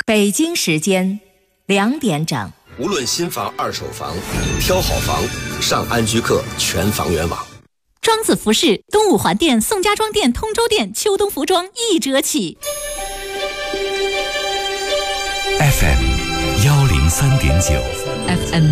北京时间2点整。 无论新房、二手房，挑好房，上安居客全房源网。 庄子服饰东五环店、宋家庄店、通州店秋冬服装1折起。 FM 103.9 FM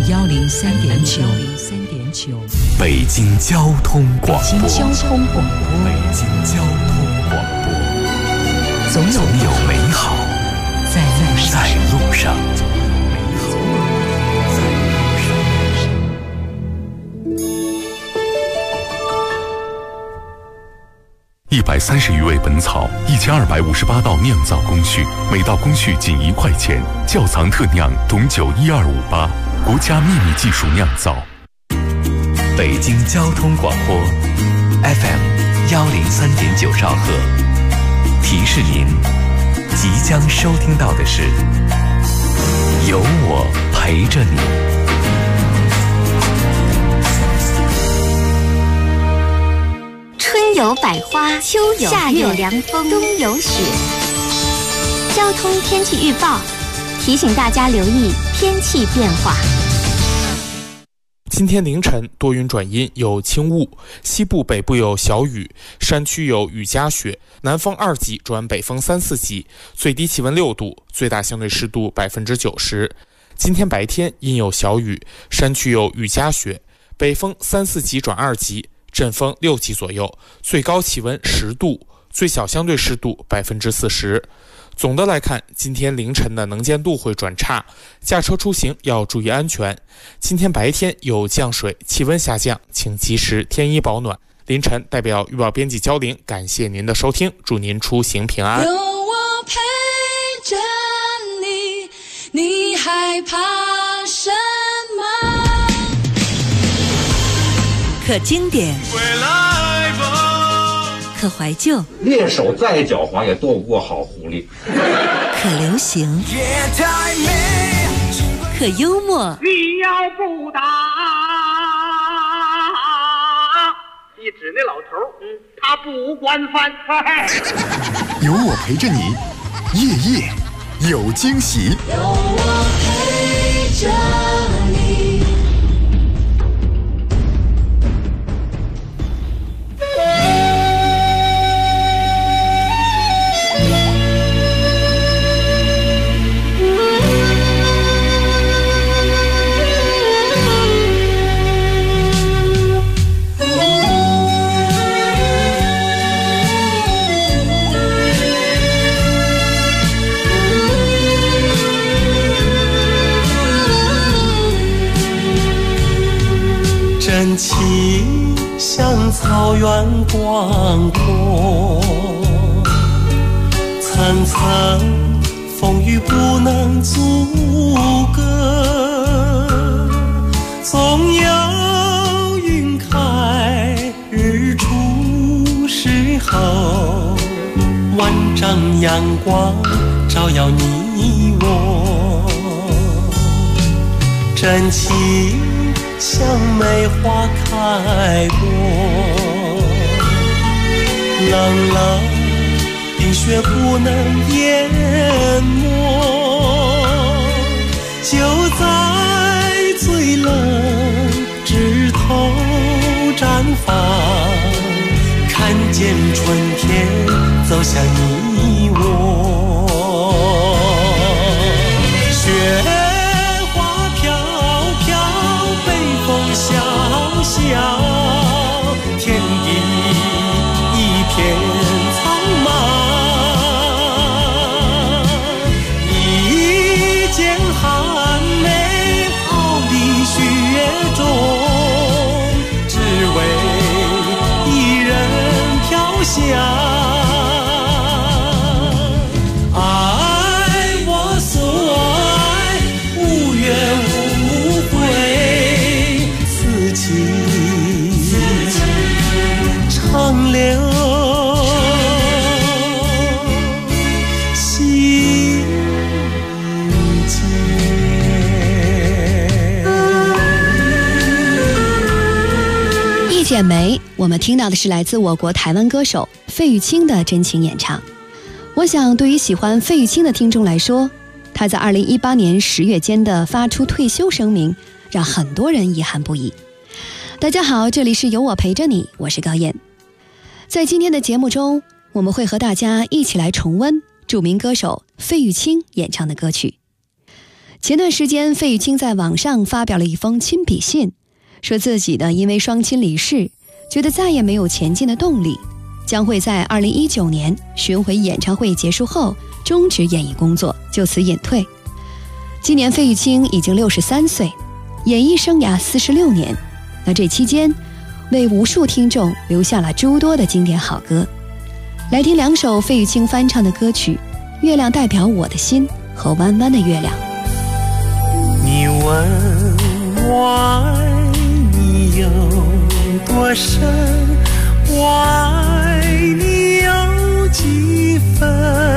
103.9 北京交通广播。 北京交通广播。 北京交通广播。总有美好在路上。130余味本草，1258道酿造工序，每道工序仅1块钱。窖藏特酿董酒12588，国家秘密技术酿造。北京交通广播 FM 103.9兆赫。提示您，即将收听到的是有我陪着你。 春有百花，秋有夏有凉风，冬有雪。交通天气预报提醒大家留意天气变化。 今天凌晨多云转阴，有轻雾，西部北部有小雨，山区有雨夹雪，南风2级转北风3、4级，最低气温6度，最大相对湿度90%。今天白天阴有小雨，山区有雨夹雪，北风3、4级转2级，阵风6级左右，最高气温10度，最小相对湿度40%。总的来看，今天凌晨的能见度会转差，驾车出行要注意安全。今天白天有降水，气温下降，请及时添衣保暖。凌晨代表预报编辑焦玲，感谢您的收听，祝您出行平安。 有我陪着你，你害怕什么？ 可经典，可怀旧， 猎手再狡猾也斗不过好狐狸。 可流行，可幽默。 你要不打，一指那老头，他不管饭。 有我陪着你，夜夜有惊喜。 有我陪着你。 真情像草原广阔，层层风雨不能阻隔，总有云开日出时候，万丈阳光照耀你我，真情像梅花开过，冷冷冰雪不能淹没，就在最冷枝头绽放，看见春天走向你我。雪萧萧，天地一片苍茫，一剑寒梅傲立雪中，只为一人飘香。爱我所爱，无怨无悔，长留心间。 一剪梅，我们听到的是来自我国台湾歌手费玉清的真情演唱。我想对于喜欢费玉清的听众来说， 他在2018年10月间的发出退休声明，让很多人遗憾不已。大家好，这里是有我陪着你，我是高燕。在今天的节目中，我们会和大家一起来重温著名歌手费玉清演唱的歌曲。前段时间，费玉清在网上发表了一封亲笔信，说自己呢因为双亲离世，觉得再也没有前进的动力，将会在2019年巡回演唱会结束后终止演艺工作，就此隐退。今年费玉清已经63岁，演艺生涯46年，那这期间为无数听众留下了诸多的经典好歌。来听2首费玉清翻唱的歌曲，《月亮代表我的心》和《弯弯的月亮》。 你问我爱你有多深，我爱你有几分，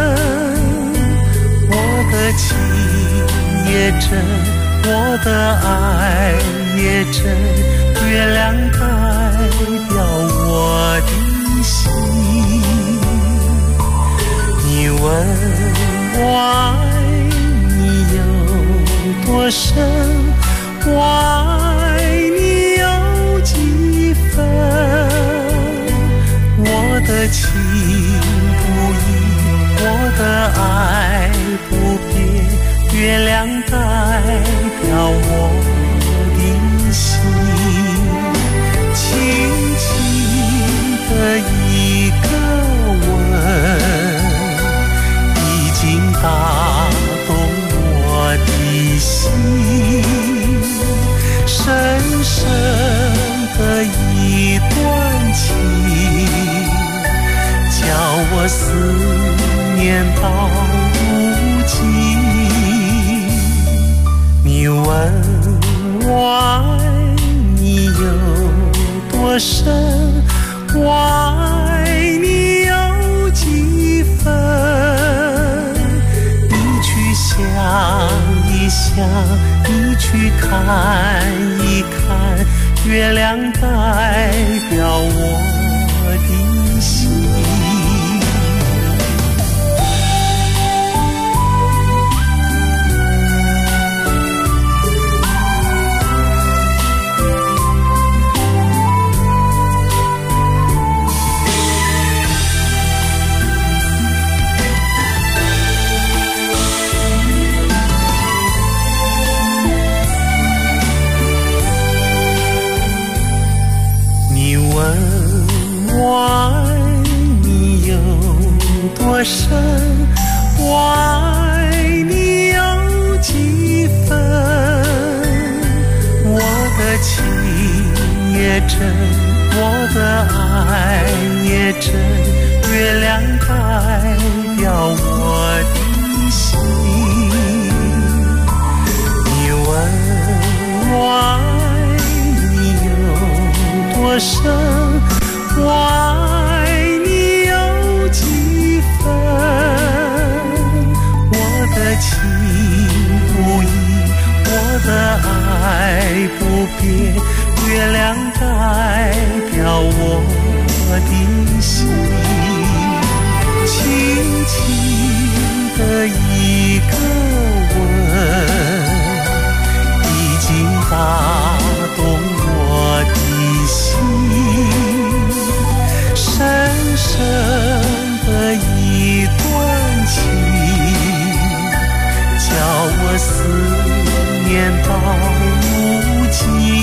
我的情也真，我的爱也真，月亮代表我的心。你问我爱你有多深，我爱你有几分，我的情不移，我的爱不变，月亮代表我的心。轻轻的一个吻，已经打动我的心，深深的一段情，叫我思念到如今。你问我爱你有多深，我爱你有几分，你去想一想，你去看一看，月亮代表我的心。我爱你有多深，我爱你有几分，我的情也真，我的爱也真，月亮代表我的心。你问我爱你有多深，我爱你有几分，我的情不移，我的爱不变，月亮代表我的心。轻轻的一个吻，已经打动我的心，深深的一段情，叫我思念到如今。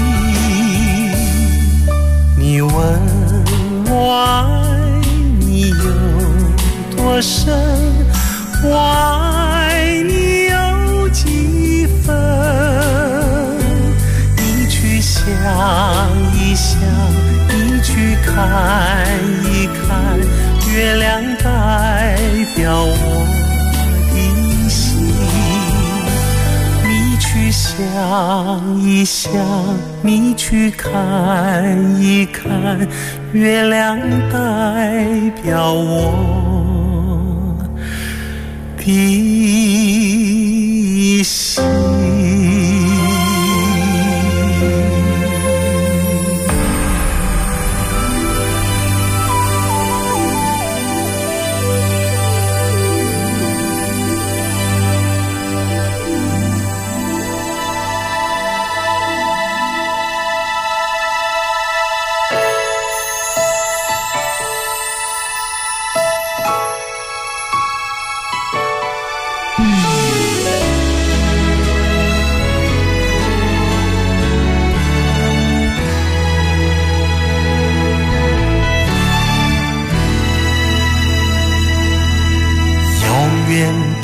你问我爱你有多深，我爱你有几分，你去想一想，你去看一看，月亮代表我的心。你去想一想，你去看一看，月亮代表我的心。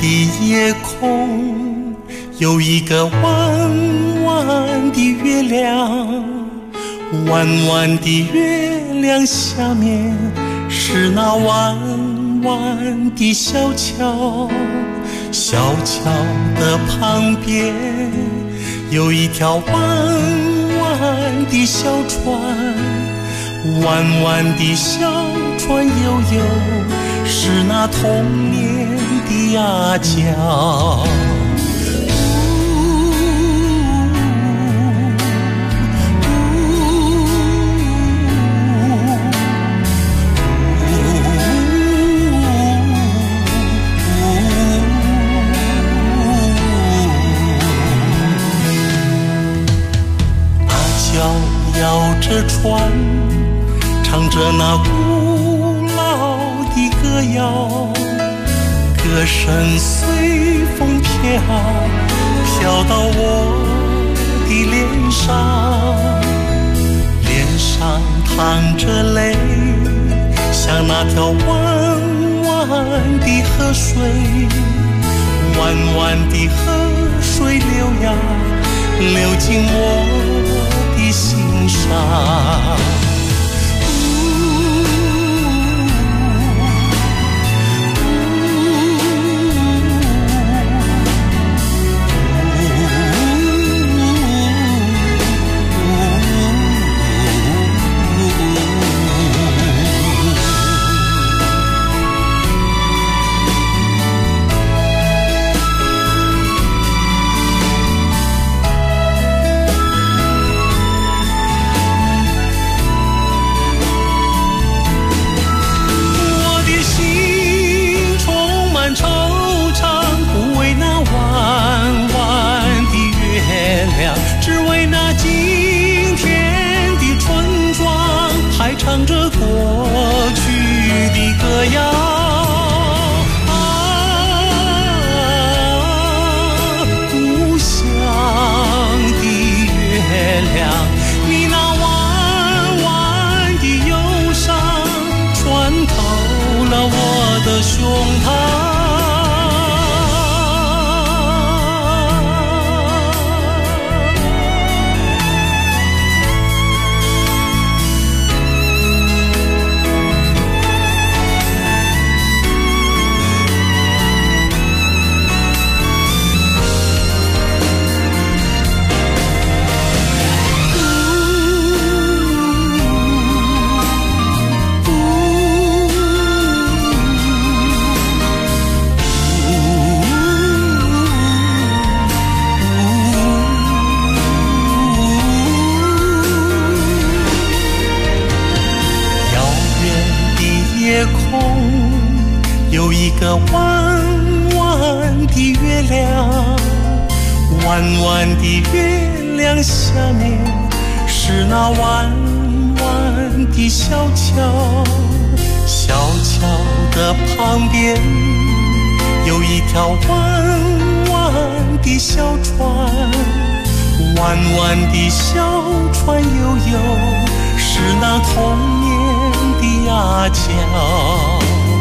的夜空有一个弯弯的月亮，弯弯的月亮下面是那弯弯的小桥，小桥的旁边有一条弯弯的小船，弯弯的小船悠悠是那童年的阿娇。摇着船，唱着那古老的歌谣，歌声随风飘，飘到我的脸上，脸上淌着泪，像那条弯弯的河水，弯弯的河水流呀，流进我的心上。唱着过去的歌谣啊，故乡的月亮，你那弯弯的忧伤穿透了我的胸膛。有一个弯弯的月亮，弯弯的月亮下面是那弯弯的小桥，小桥的旁边有一条弯弯的小船，弯弯的小船悠悠是那童年的阿娇。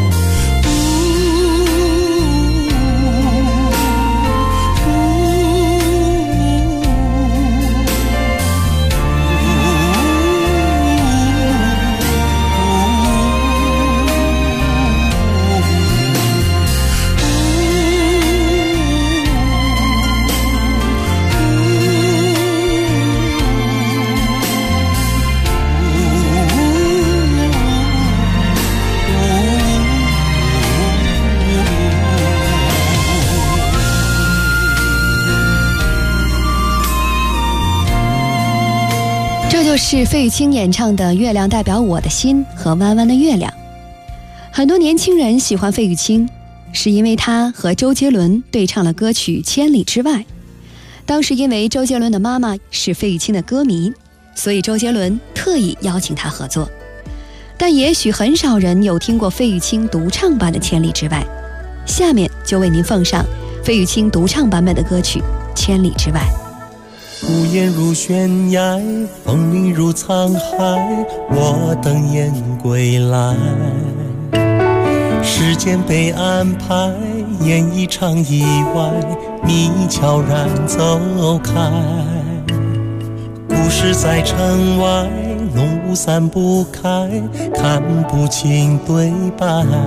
这就是费玉清演唱的《月亮代表我的心》和《弯弯的月亮》。很多年轻人喜欢费玉清，是因为他和周杰伦对唱了歌曲《千里之外》。当时因为周杰伦的妈妈是费玉清的歌迷，所以周杰伦特意邀请他合作。但也许很少人有听过费玉清独唱版的《千里之外》，下面就为您奉上费玉清独唱版本的歌曲《千里之外》。 屋檐如悬崖，风铃如沧海，我等雁归来。是时间被安排，演一场意外，你悄然走开。故事在城外，浓雾散不开，看不清对白。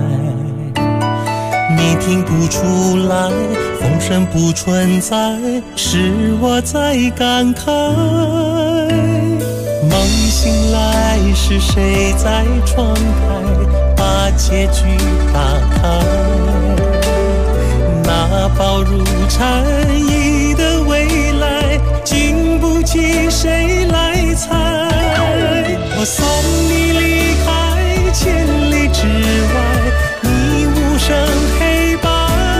你听不出来，风声不存在，是我在感慨。梦醒来，是谁在窗台把结局打开？那薄如蝉翼的未来，经不起谁来猜。我送你离开千里之外，你无声黑白，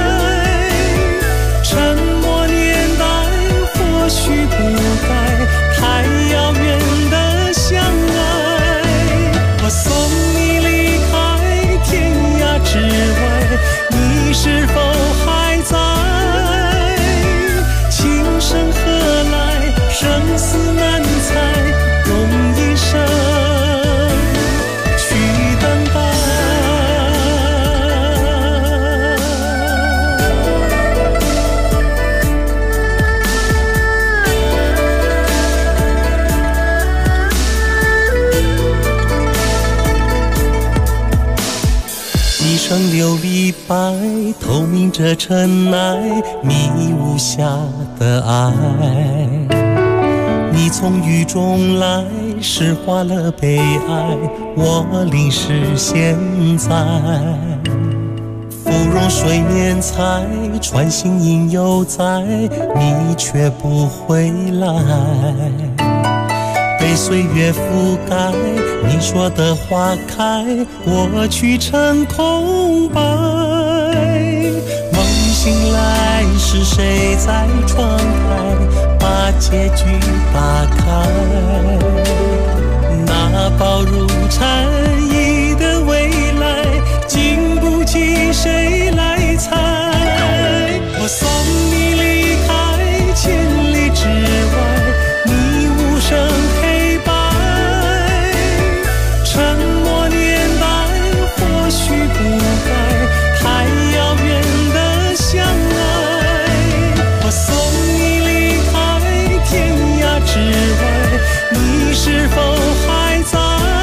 沉默年代或许不该太遥远的相爱。我送你离开天涯之外，你是否还在？情深何来，生死难猜，用一生去等待。一生琉璃白，透明着尘埃，迷雾下的爱。你从雨中来，诗化了悲哀，我淋湿现在。芙蓉水面采，穿行影犹在，你却不回来。被岁月覆盖，你说的花开，我去成空白。梦醒来，是谁在窗台把结局打开？那薄如蝉翼的未来，经不起谁来猜。我送你离开千里之外，你无声黑白，沉默年代或许不该太遥远的相爱。我送你离开天涯之外，你是否还在？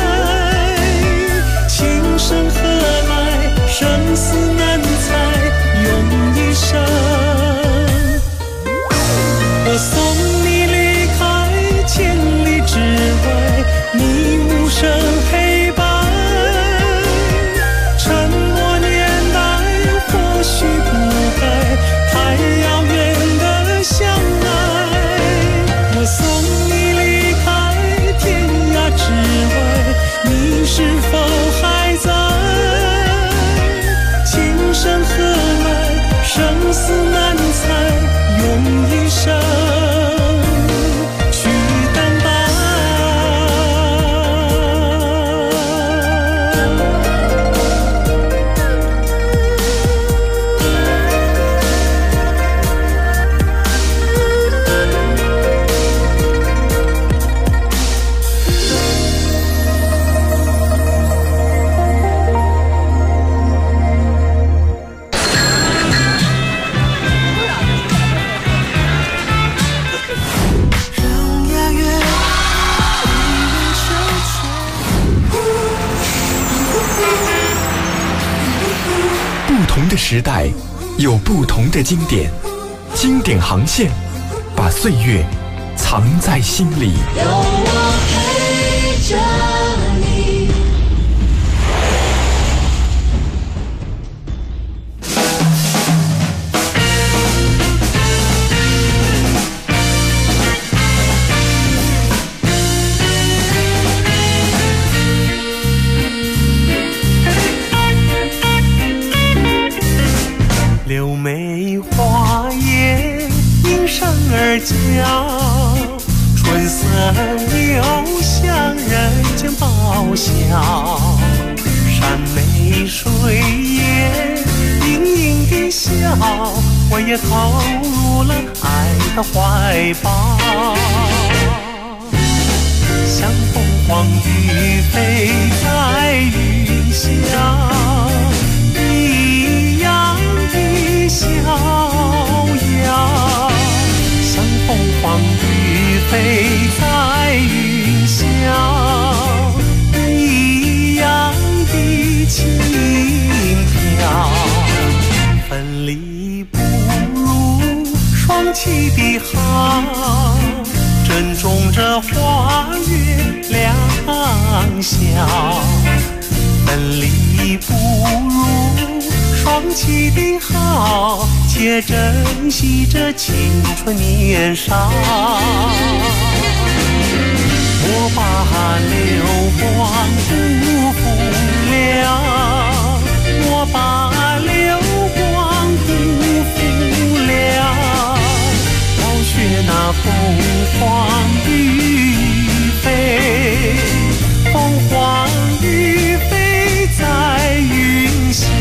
情深何来，生死难猜，用一生。我送你离开千里之外，你无声黑白，沉默年代或许不该太遥远的相爱。我送你离开天涯之外，你是否还在？情深何来，生死难猜，用一生去等待。 不同的时代有不同的经典，经典航线把岁月藏在心里。 有我陪着你。 柳梅花叶应声而叫，春色留香人间报晓。山眉水眼盈盈地笑，我也投入了爱的怀抱。像凤凰于飞在云霄， 这花月两小，分离不如双栖的好，且珍惜这青春年少。我把流光辜负了，我把流光辜负了，要学那凤凰于飞，凤凰于飞在云霄。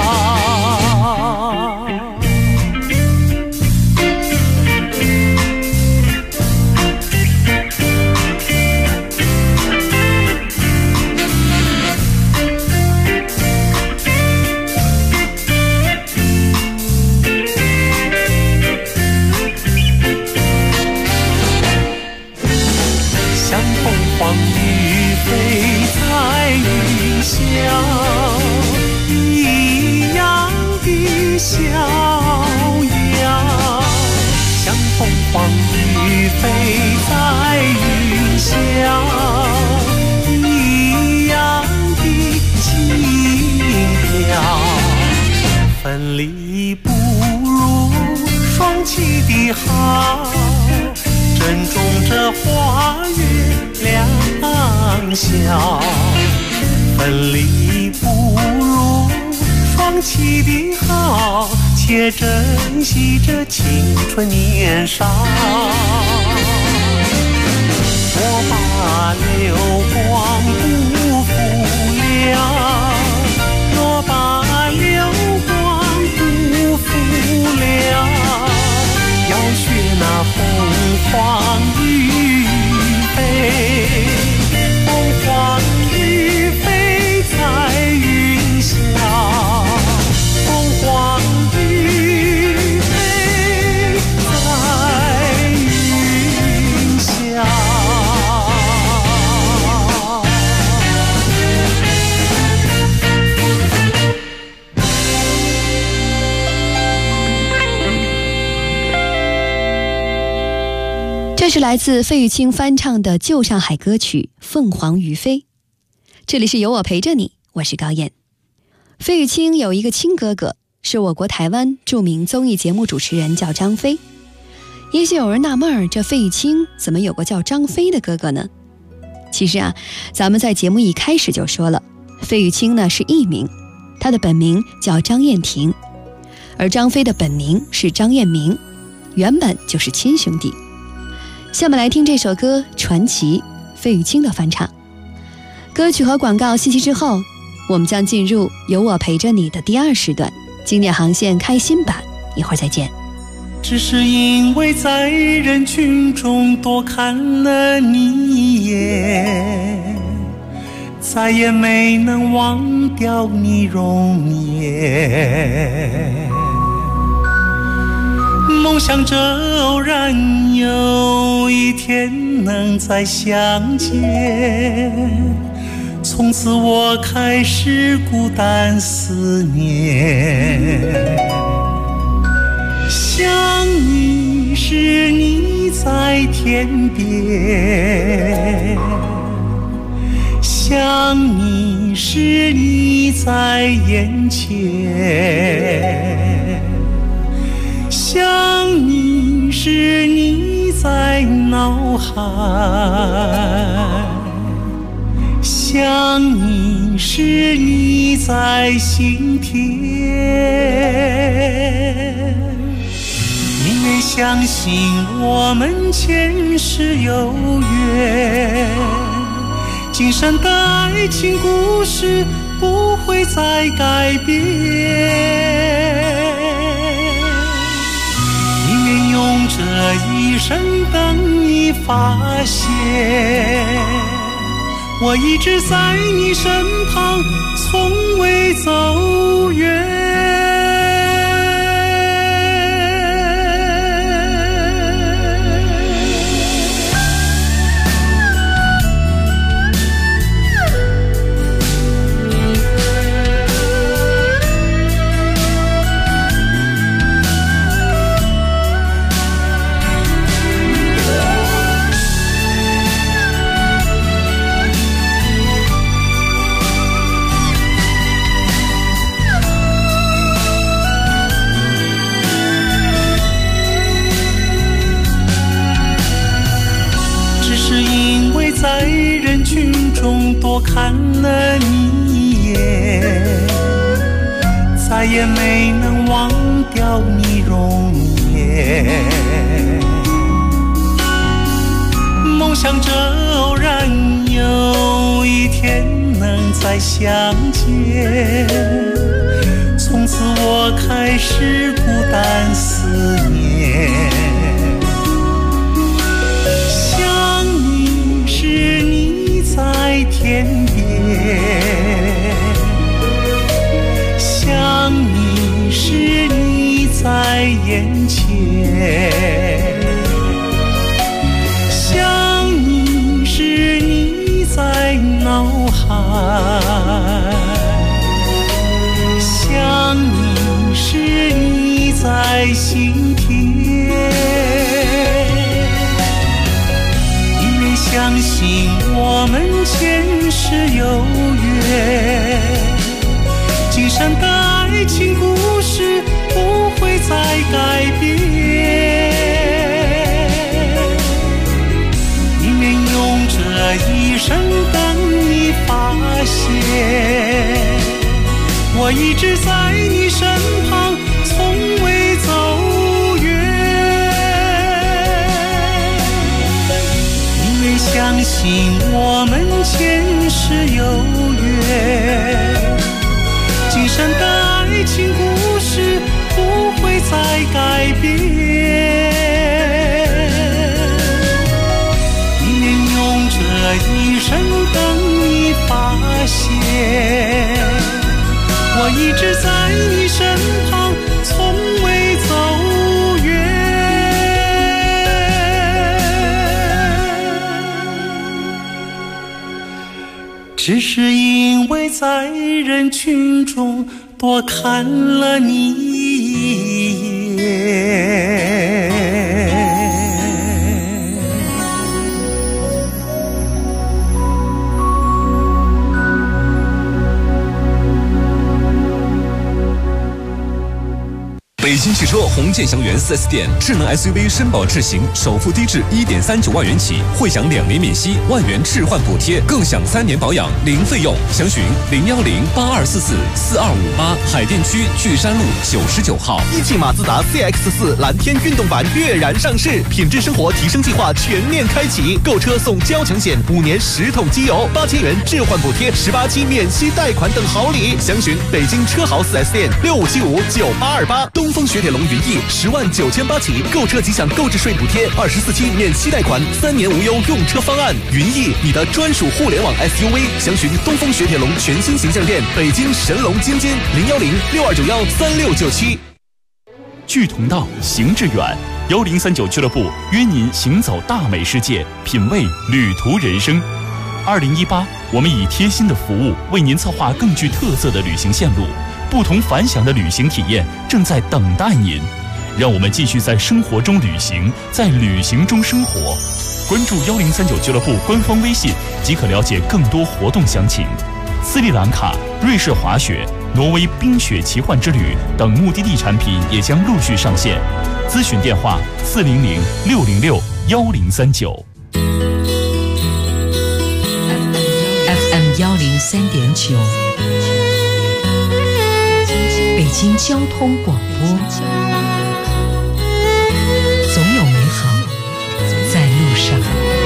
一样的逍遥，像凤凰于飞在云霄，一样的轻飘。分离不如双栖的好，珍重这花月两小。分离不如双栖的好，且珍惜这青春年少。我把流光辜负了，我把流光辜负了，要学那凤凰于飞，凤凰于飞在云霄，凤凰于飞在云霄。 这是来自费玉清翻唱的旧上海歌曲《凤凰于飞》。这里是有我陪着你，我是高燕。费玉清有一个亲哥哥，是我国台湾著名综艺节目主持人，叫张飞。也许有人纳闷，这费玉清怎么有个叫张飞的哥哥呢？其实咱们在节目一开始就说了，费玉清呢是艺名，他的本名叫张燕婷，而张飞的本名是张燕明，原本就是亲兄弟。下面来听这首歌《传奇》，费玉清的翻唱。歌曲和广告信息之后，我们将进入有我陪着你的第二时段，经典航线开心版，一会儿再见。 只是因为在人群中多看了你一眼，再也没能忘掉你容颜。梦想着偶然有一天能再相见，从此我开始孤单思念。想你时你在天边，想你时你在眼前，想你时你在脑海，想你时你在心田。你也相信我们前世有缘，今生的爱情故事不会再改变。宁愿用这一生等你发现，我一直在你身旁，从未走远。 多看了你一眼，再也没能忘掉你容颜。梦想着偶然有一天能再相见，从此我开始孤单思念。想你时你在天边，想你时你在眼前，想你时你在脑海，想你时你在心田。因为相信我们前世有缘，今生的爱情故事不会再改变。宁愿用这一生等你发现，我一直在你身旁，从未走远。因为相信我们前世有缘，今生的爱情故事不会再改变。宁愿用这一生等你发现，我一直在你身旁，从未走远。只是因为在人群中多看了你一眼。 北京汽车红箭祥源 4S 店智能 SUV 绅宝智行首付低至 1.39 万元起，会享2年免息，1万元置换补贴，更享3年保养零费用。详询010-8244-4258，海淀区巨山路99号。 一汽马自达 CX-4 蓝天运动版跃然上市，品质生活提升计划全面开启，购车送交强险，5年10桶机油，8000元置换补贴，18期免息贷款等好礼。详询北京车豪 4S 店65759828。东风雪铁龙云逸10.98万起，购车即享购置税补贴，24期免息贷款，3年无忧用车方案。云逸，你的专属互联网 SUV。详询东风雪铁龙全新形象店，北京神龙津津010-6291-3697。 距同道，行致远。1039俱乐部约您行走大美世界，品味旅途人生。2018，我们以贴心的服务为您策划更具特色的旅行线路，不同凡响的旅行体验正在等待您。让我们继续在生活中旅行，在旅行中生活。关注1039俱乐部官方微信即可了解更多活动详情。斯里兰卡、瑞士滑雪、挪威冰雪奇幻之旅等目的地产品也将陆续上线。咨询电话400-606-1039。 FM 103.9，北京交通广播，总有美好在路上。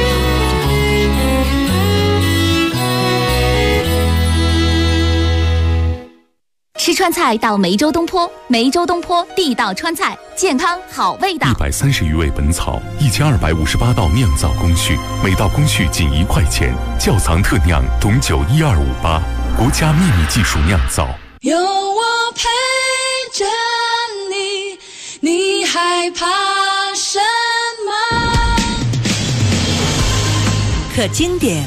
吃川菜到梅州东坡，梅州东坡地道川菜，健康好味道。 130余味本草，1258道酿造工序，每道工序仅1块钱，窖藏特酿董酒1258，国家秘密技术酿造。 有我陪着你，你害怕什么？ 可经典，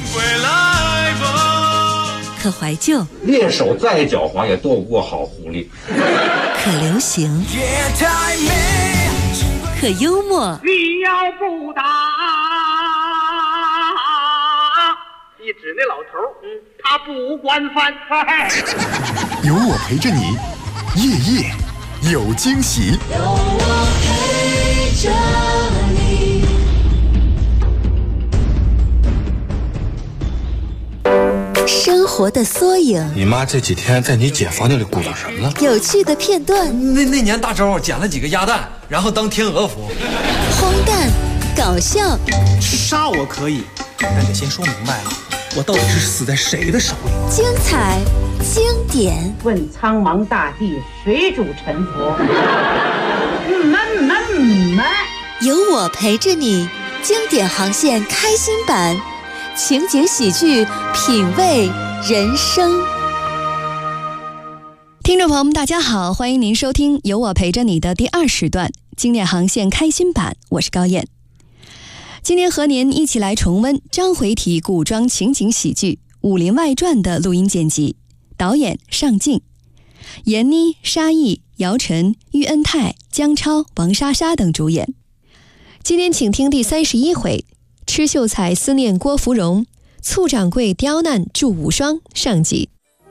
可怀旧， 猎手再狡猾也躲不过好狐狸。 可流行，可幽默。 你要不打，一指那老头，他不惯犯。 有我陪着你，夜夜有惊喜。 有我陪着你。 生活的缩影。 你妈这几天在你姐房间里鼓捣什么了？ 有趣的片段。 那年大周捡了几个鸭蛋，然后当天鹅服。 荒诞，搞笑。 杀我可以，但得先说明白了，我到底是死在谁的手里？ 精彩，经典。 问苍茫大地，谁主沉浮？ 有我陪着你，经典航线开心版，情景喜剧，品味人生。 听众朋友们，大家好，欢迎您收听有我陪着你的第2时段经典航线开心版，我是高燕。今天和您一起来重温章回体古装情景喜剧《武林外传》的录音剪辑，导演尚敬，闫妮、沙溢、姚晨、喻恩泰、姜超、王莎莎等主演。今天请听第31回，吃秀才思念郭芙蓉，醋掌柜刁难祝无双上集。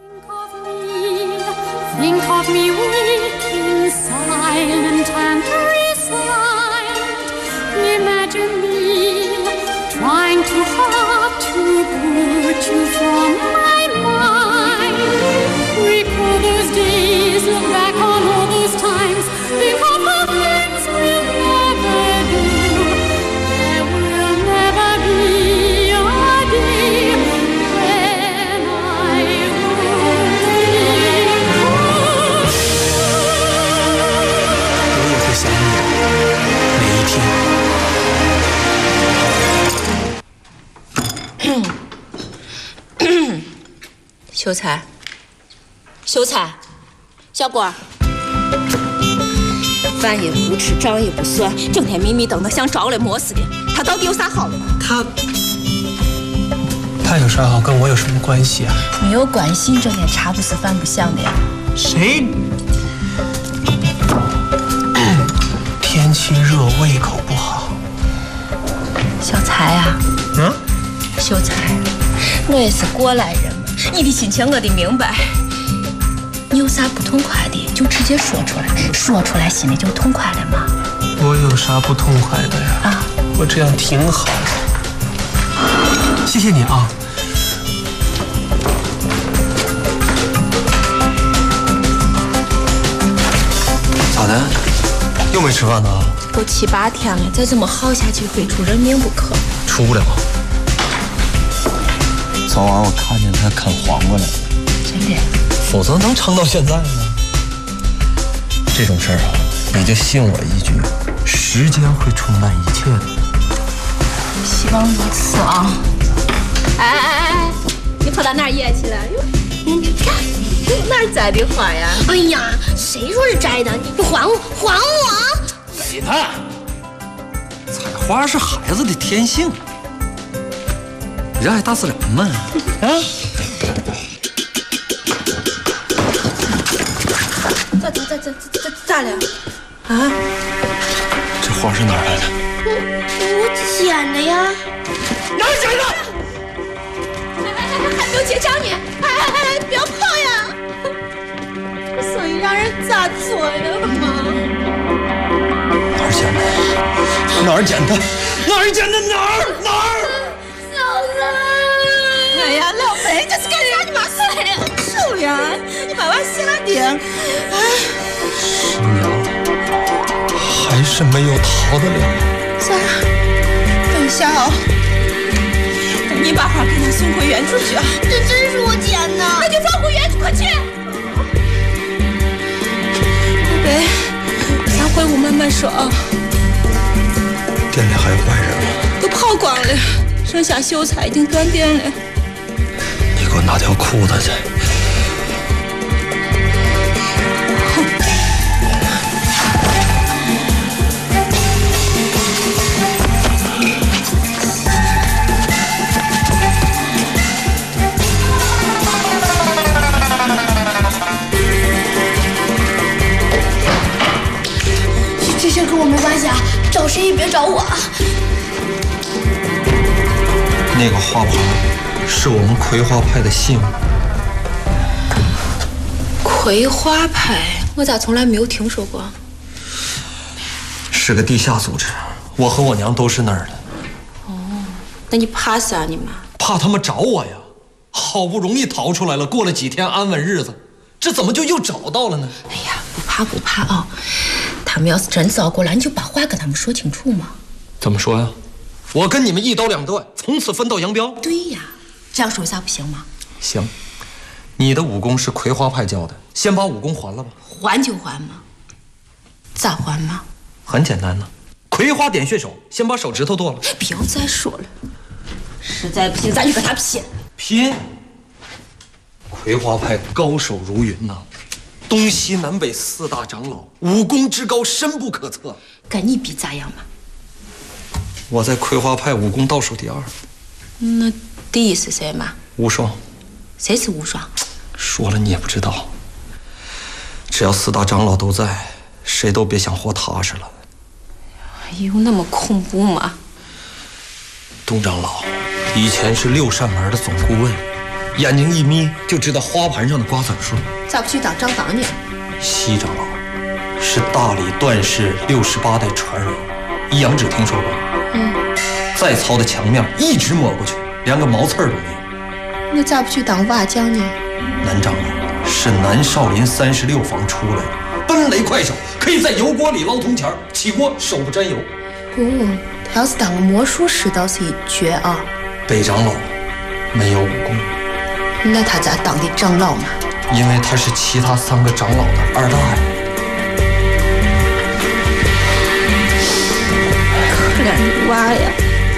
Think of me waiting silent and resigned. Imagine me trying too hard to put you from my mind. Recall those days, look back on all those times. Think of the things we'll never do. There will never be a day when I won't 想你每一天。秀才，秀才，小官，饭也不吃，账也不算，整天迷迷瞪瞪，像着了魔似的。他到底有啥好的？ 他有啥好，跟我有什么关系啊？ 没有关系，整天茶不思饭不想的呀。 谁？天气热，胃口不好。 小才啊，秀才，我也是过来人嘛，你的心情我得明白。你有啥不痛快的，就直接说出来，说出来心里就痛快了嘛。 我有啥不痛快的呀？我这样挺好的。谢谢你啊。咋的？又没吃饭呢？ 都7、8天了，再这么耗下去会出人命不可。 出不了。 早晚我看见他啃黄瓜了。 真的？ 否则能撑到现在呢？这种事儿啊，你就信我一句，时间会冲淡一切的。 希望如此啊！哎，你跑到哪儿野去了？你看，哪儿摘的花呀？ 哎呀，谁说是摘的？你还我！ 给他！采花是孩子的天性，热爱大自然嘛。 咋了？啊？ 这花是哪儿来的？ 我捡的呀。 哪儿捡的？ 还没有结账呢！哎，不要跑呀！这生意让人咋做呀，妈？ 哪儿捡的？哪儿捡的？哪儿捡的？哪儿？ 嫂子！哎呀，老白，这是干啥？你妈死了呀！手呀，你把娃吓的。 师娘还是没有逃得了。 咋？等一下啊！ 你把花给他送回原处去啊！ 这真是我捡的， 那就放回原处，快去！宝贝，咱回屋慢慢说啊。 店里还有外人吗？ 都跑光了，剩下秀才已经断电了。 你给我拿条裤子去。 这事跟我没关系啊，找谁也别找我啊。 那个花牌是我们葵花派的信物。 葵花派，我咋从来没有听说过？ 是个地下组织，我和我娘都是那儿的。 哦，那你怕啥你妈？ 怕他们找我呀。 好不容易逃出来了，过了几天安稳日子，这怎么就又找到了呢？ 哎呀，不怕啊！他们要是真找过来，你就把话跟他们说清楚嘛。 怎么说呀？我跟你们一刀两断，从此分道扬镳。 对呀，这样说啥不行吗？ 行，你的武功是葵花派教的，先把武功还了吧。 还就还嘛，咋还嘛？ 很简单呢，葵花点穴手，先把手指头剁了。 不要再说了，实在不行咱就跟他拼。 拼！葵花派高手如云呐，东西南北4大长老，武功之高深不可测。 跟你比咋样嘛？ 我在葵花派武功倒数第2。 那第一是谁嘛？ 无双。 谁是无双？ 说了你也不知道。只要4大长老都在，谁都别想活踏实了。 有那么恐怖吗？ 东长老以前是6扇门的总顾问，眼睛一眯就知道花盘上的瓜子数。 咋不去当张当呢？ 西长老是大理段氏68代传人，一阳指听说过？再糙的墙面一直抹过去，连个毛刺儿都没有。 那咋不去当瓦匠呢？ 南长老是南少林36房出来的，奔雷快手，可以在油锅里捞铜钱，起锅手不沾油。 他要是当个魔术师倒是一绝啊。 北长老没有武功， 那他咋当的长老嘛？ 因为他是其他3个长老的2大爷。 可怜的娃呀！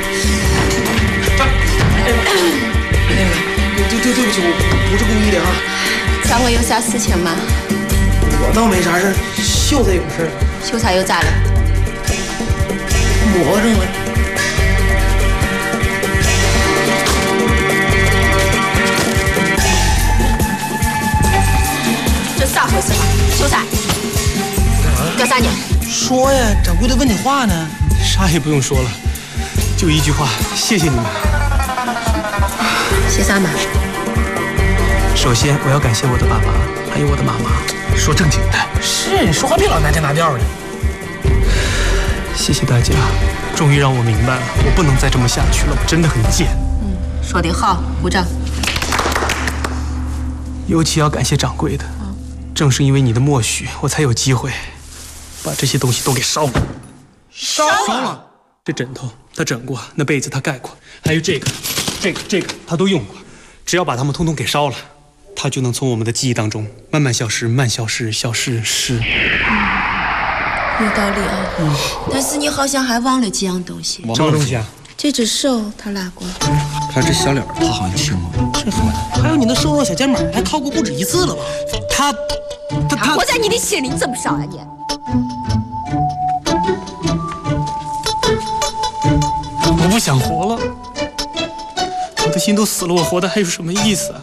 对不起，我不是故意的啊。 找我有啥事情吗？ 我倒没啥事，秀才有事。 秀才又咋了？ 魔怔了。 这咋回事嘛？秀才，干啥呢？ 说呀，掌柜的问你话呢。 啥也不用说了，就一句话，谢谢你们。 谢啥嘛？ 首先，我要感谢我的爸爸，还有我的妈妈。说正经的。 是，你说话别老拿腔拿调的。 谢谢大家，终于让我明白了，我不能再这么下去了，我真的很贱。 说得好，鼓掌。 尤其要感谢掌柜的，正是因为你的默许，我才有机会把这些东西都给烧了。 烧了？ 这枕头他枕过，那被子他盖过，还有这个他都用过。只要把它们通通给烧了，它就能从我们的记忆当中慢慢消失，消失。 有道理啊。但是你好像还忘了几样东西。 什么东西啊？ 这只手他拉过， 他这小脸他好像亲过。 这说的，还有你那瘦弱小肩膀，还靠过不止1次了吧？ 他活在你的心里，你怎么烧啊你？ 我不想活了，我的心都死了，我活的还有什么意思啊？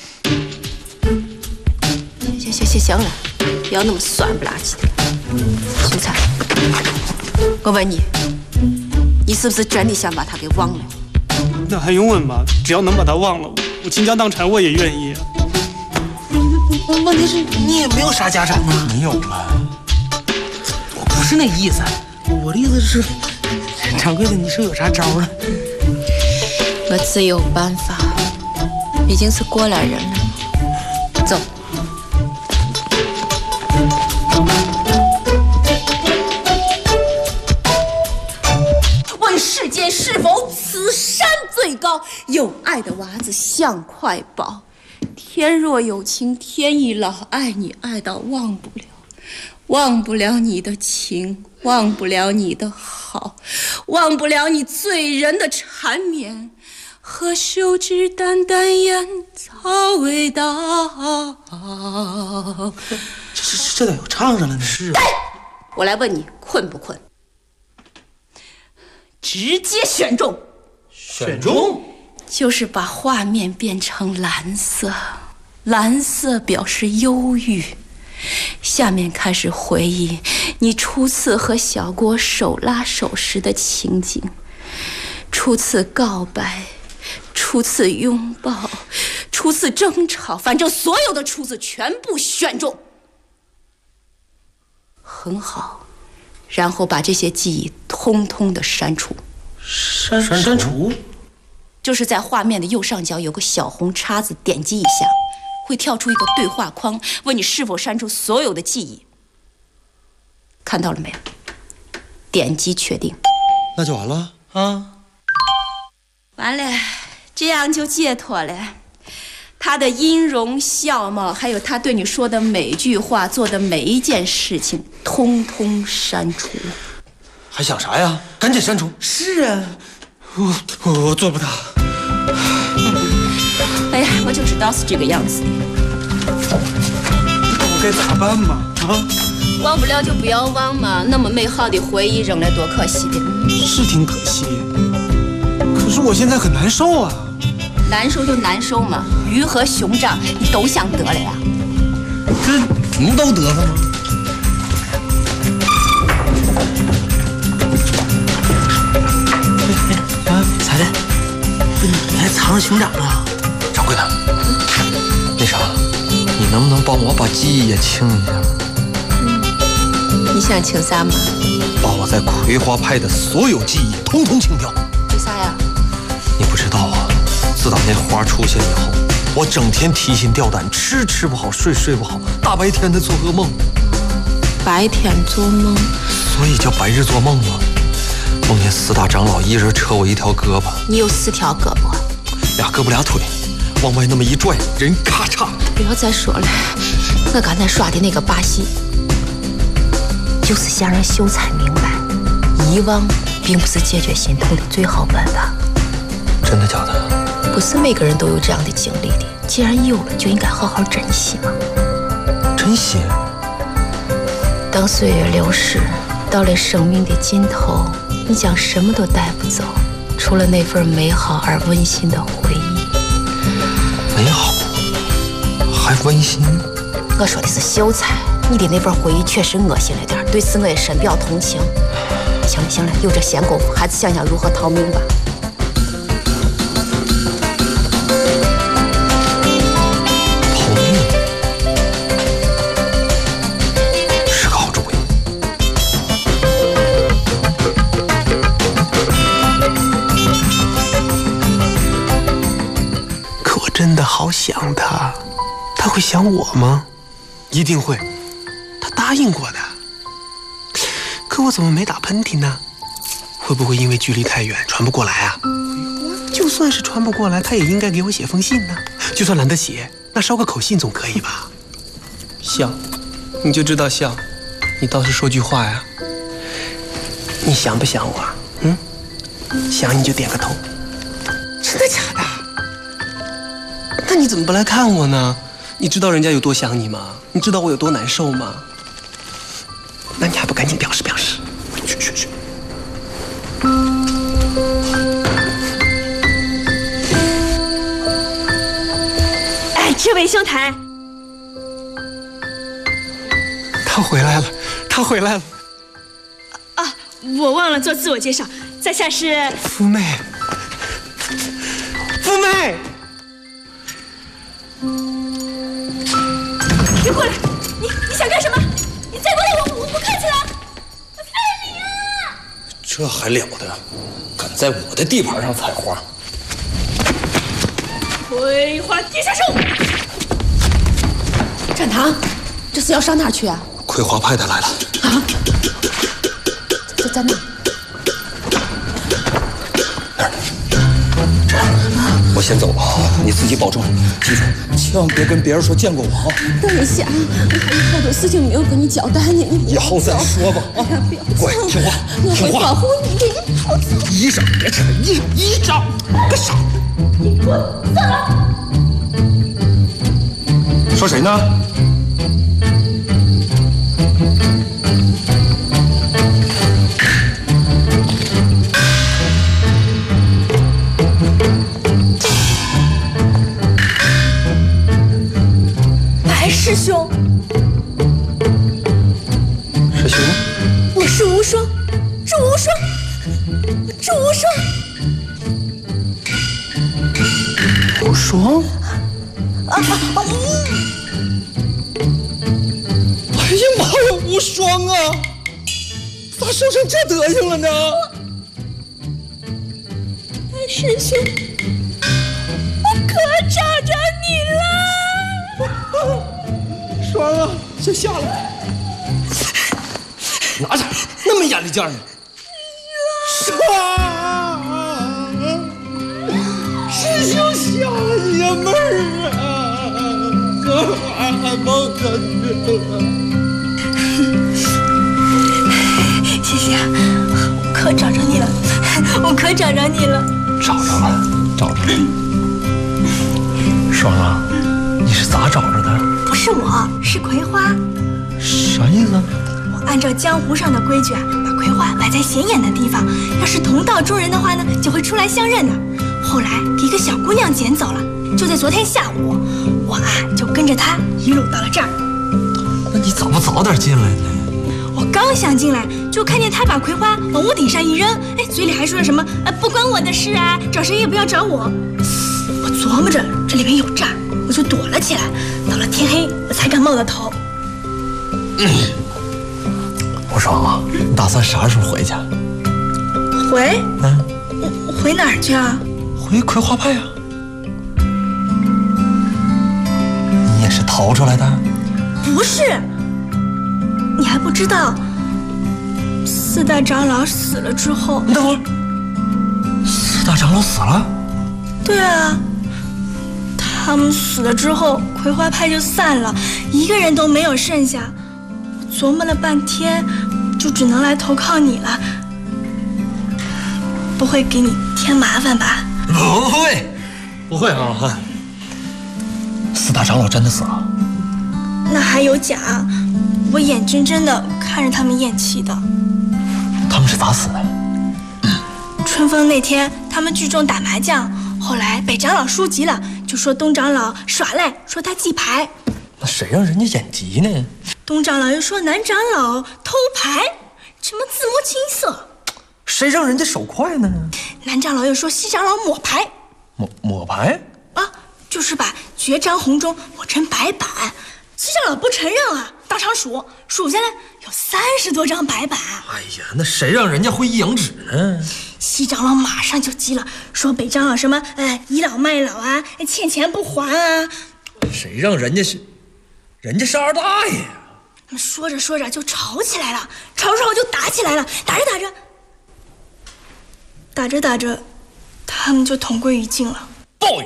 行了，不要那么酸不拉几的。秀才，我问你，你是不是真的想把他给忘了？ 那还用问吗？只要能把他忘了，我倾家荡产我也愿意啊。 问题是你也没有啥家产啊。 没有了。 我不是那意思，我的意思是，掌柜的，你是有啥招啊？ 我自有办法，毕竟是过来人了。走。问世间是否此山最高？有爱的娃子像块宝。天若有情天亦老，爱你爱到忘不了，忘不了你的情，忘不了你的好，忘不了你醉人的缠绵和手指淡淡烟草味道。 这咋有唱上了呢？是。 我来问你，困不困？直接选中。 选中？ 就是把画面变成蓝色，蓝色表示忧郁。下面开始回忆你初次和小郭手拉手时的情景，初次告白，初次拥抱，初次争吵，反正所有的初次全部选中。很好，然后把这些记忆通通的删除。 删除？ 就是在画面的右上角有个小红叉子，点击一下，会跳出一个对话框，问你是否删除所有的记忆。看到了没有？点击确定。 那就完了啊？ 完了，这样就解脱了。他的音容笑貌，还有他对你说的每句话、做的每一件事情，通通删除。 还想啥呀？赶紧删除！ 是啊， 我做不到。 哎呀，我就知道是这个样子的。 我该咋办嘛？啊？ 忘不了就不要忘嘛，那么美好的回忆扔来多可惜的。 是挺可惜，可是我现在很难受啊。 难受就难受嘛，鱼和熊掌你都想得了呀？ 这不都得了吗？ 咋的？你还藏着熊掌啊？ 掌柜的，那啥，你能不能帮我把记忆也清一下？ 你想清啥嘛？ 把我在葵花派的所有记忆统统清掉。 为啥呀？ 你不知道啊，自打那花出现以后，我整天提心吊胆，吃不好，睡不好，大白天的做噩梦。 白天做梦？ 所以叫白日做梦嘛。梦见4大长老一人扯我1条胳膊。 你有4条胳膊 ？2胳膊2腿，往外那么一拽，人咔嚓。 不要再说了，我刚才耍的那个把戏，就是想让秀才明白，遗忘并不是解决心痛的最好办法。 真的假的？ 不是每个人都有这样的经历的，既然有了，就应该好好珍惜嘛。 珍惜？ 当岁月流逝，到了生命的尽头，你将什么都带不走，除了那份美好而温馨的回忆。 美好？还温馨？ 我说的是秀才，你的那份回忆确实恶心了点，对此我也深表同情。行了，有这闲工夫，还是想想如何逃命吧。 逃命是个好主意。 可我真的好想他，他会想我吗？一定会，他答应过的。可我怎么没打喷嚏呢？会不会因为距离太远传不过来啊？就算是传不过来，他也应该给我写封信呢。就算懒得写，那捎个口信总可以吧？笑，你就知道笑，你倒是说句话呀。你想不想我？嗯，想你就点个头。真的假的？那你怎么不来看我呢？你知道人家有多想你吗？你知道我有多难受吗？那你还不赶紧表示表示？去！ 哎，这位兄台， 他回来了，他回来了。 啊，我忘了做自我介绍，在下是夫妹。夫妹， 别过来！你想干什么？你再过来，我不客气了。非礼啊！ 这还了得！敢在我的地盘上采花！ 葵花地下手！ 展堂，这是要上哪儿去啊？ 葵花派的来了。 啊？在哪？ 我先走了啊，你自己保重，记住，千万别跟别人说见过我啊。 等一下，我还有好多事情没有跟你交代呢，你以后再说吧啊！乖，听话， 我会保护你的，你跑走。 衣裳别扯，衣裳，干啥？ 你滚，走！ 说谁呢？ 师兄， 师兄， 我是无双，是无双，是无双， 无双。 哎呀妈呀，无双啊！咋瘦成这德行了呢？ 师兄。 爽啊！先下来，拿着，那么眼力劲儿呢？师兄下爷们儿啊！还蒙着你。 谢谢，我可找着你了，我可找着你了。 找着了，找着了。爽啊，你是咋找着的？ 不是我，是葵花。 啥意思？ 我按照江湖上的规矩啊，把葵花摆在显眼的地方，要是同道中人的话呢，就会出来相认的。后来给一个小姑娘捡走了，就在昨天下午，我啊就跟着她一路到了这儿。 那你咋不早点进来呢？ 我刚想进来，就看见她把葵花往屋顶上一扔，哎，嘴里还说什么不关我的事啊，找谁也不要找我。我琢磨着这里面有诈，我就躲了起来。到了天黑，我才敢冒了头。 我说啊，你打算啥时候回去？ 回？我回哪儿去啊？ 回葵花派啊。你也是逃出来的？ 不是，你还不知道，四大长老死了之后。 你等会儿，四大长老死了？ 对啊，他们死了之后，葵花派就散了，一个人都没有剩下。我琢磨了半天，就只能来投靠你了。不会给你添麻烦吧？ 不会，不会啊！四大长老真的死了？ 那还有假？我眼睁睁的看着他们咽气的。 他们是咋死的？ 春风那天，他们聚众打麻将，后来北长老输急了，就说东长老耍赖，说他记牌。 那谁让人家眼急呢？ 东长老又说南长老偷牌，什么自摸青涩。 谁让人家手快呢？ 南长老又说西长老抹牌。 抹牌？ 啊，就是把绝章红中抹成白板。西长老不承认啊，当场数下来有30多张白板。 哎呀，那谁让人家会一阳指呢？ 西长老马上就急了，说北长老什么倚老卖老啊，欠钱不还啊。 谁让人家是二大爷呀？ 他们说着说着就吵起来了，吵着就打起来了，打着，他们就同归于尽了。 报应！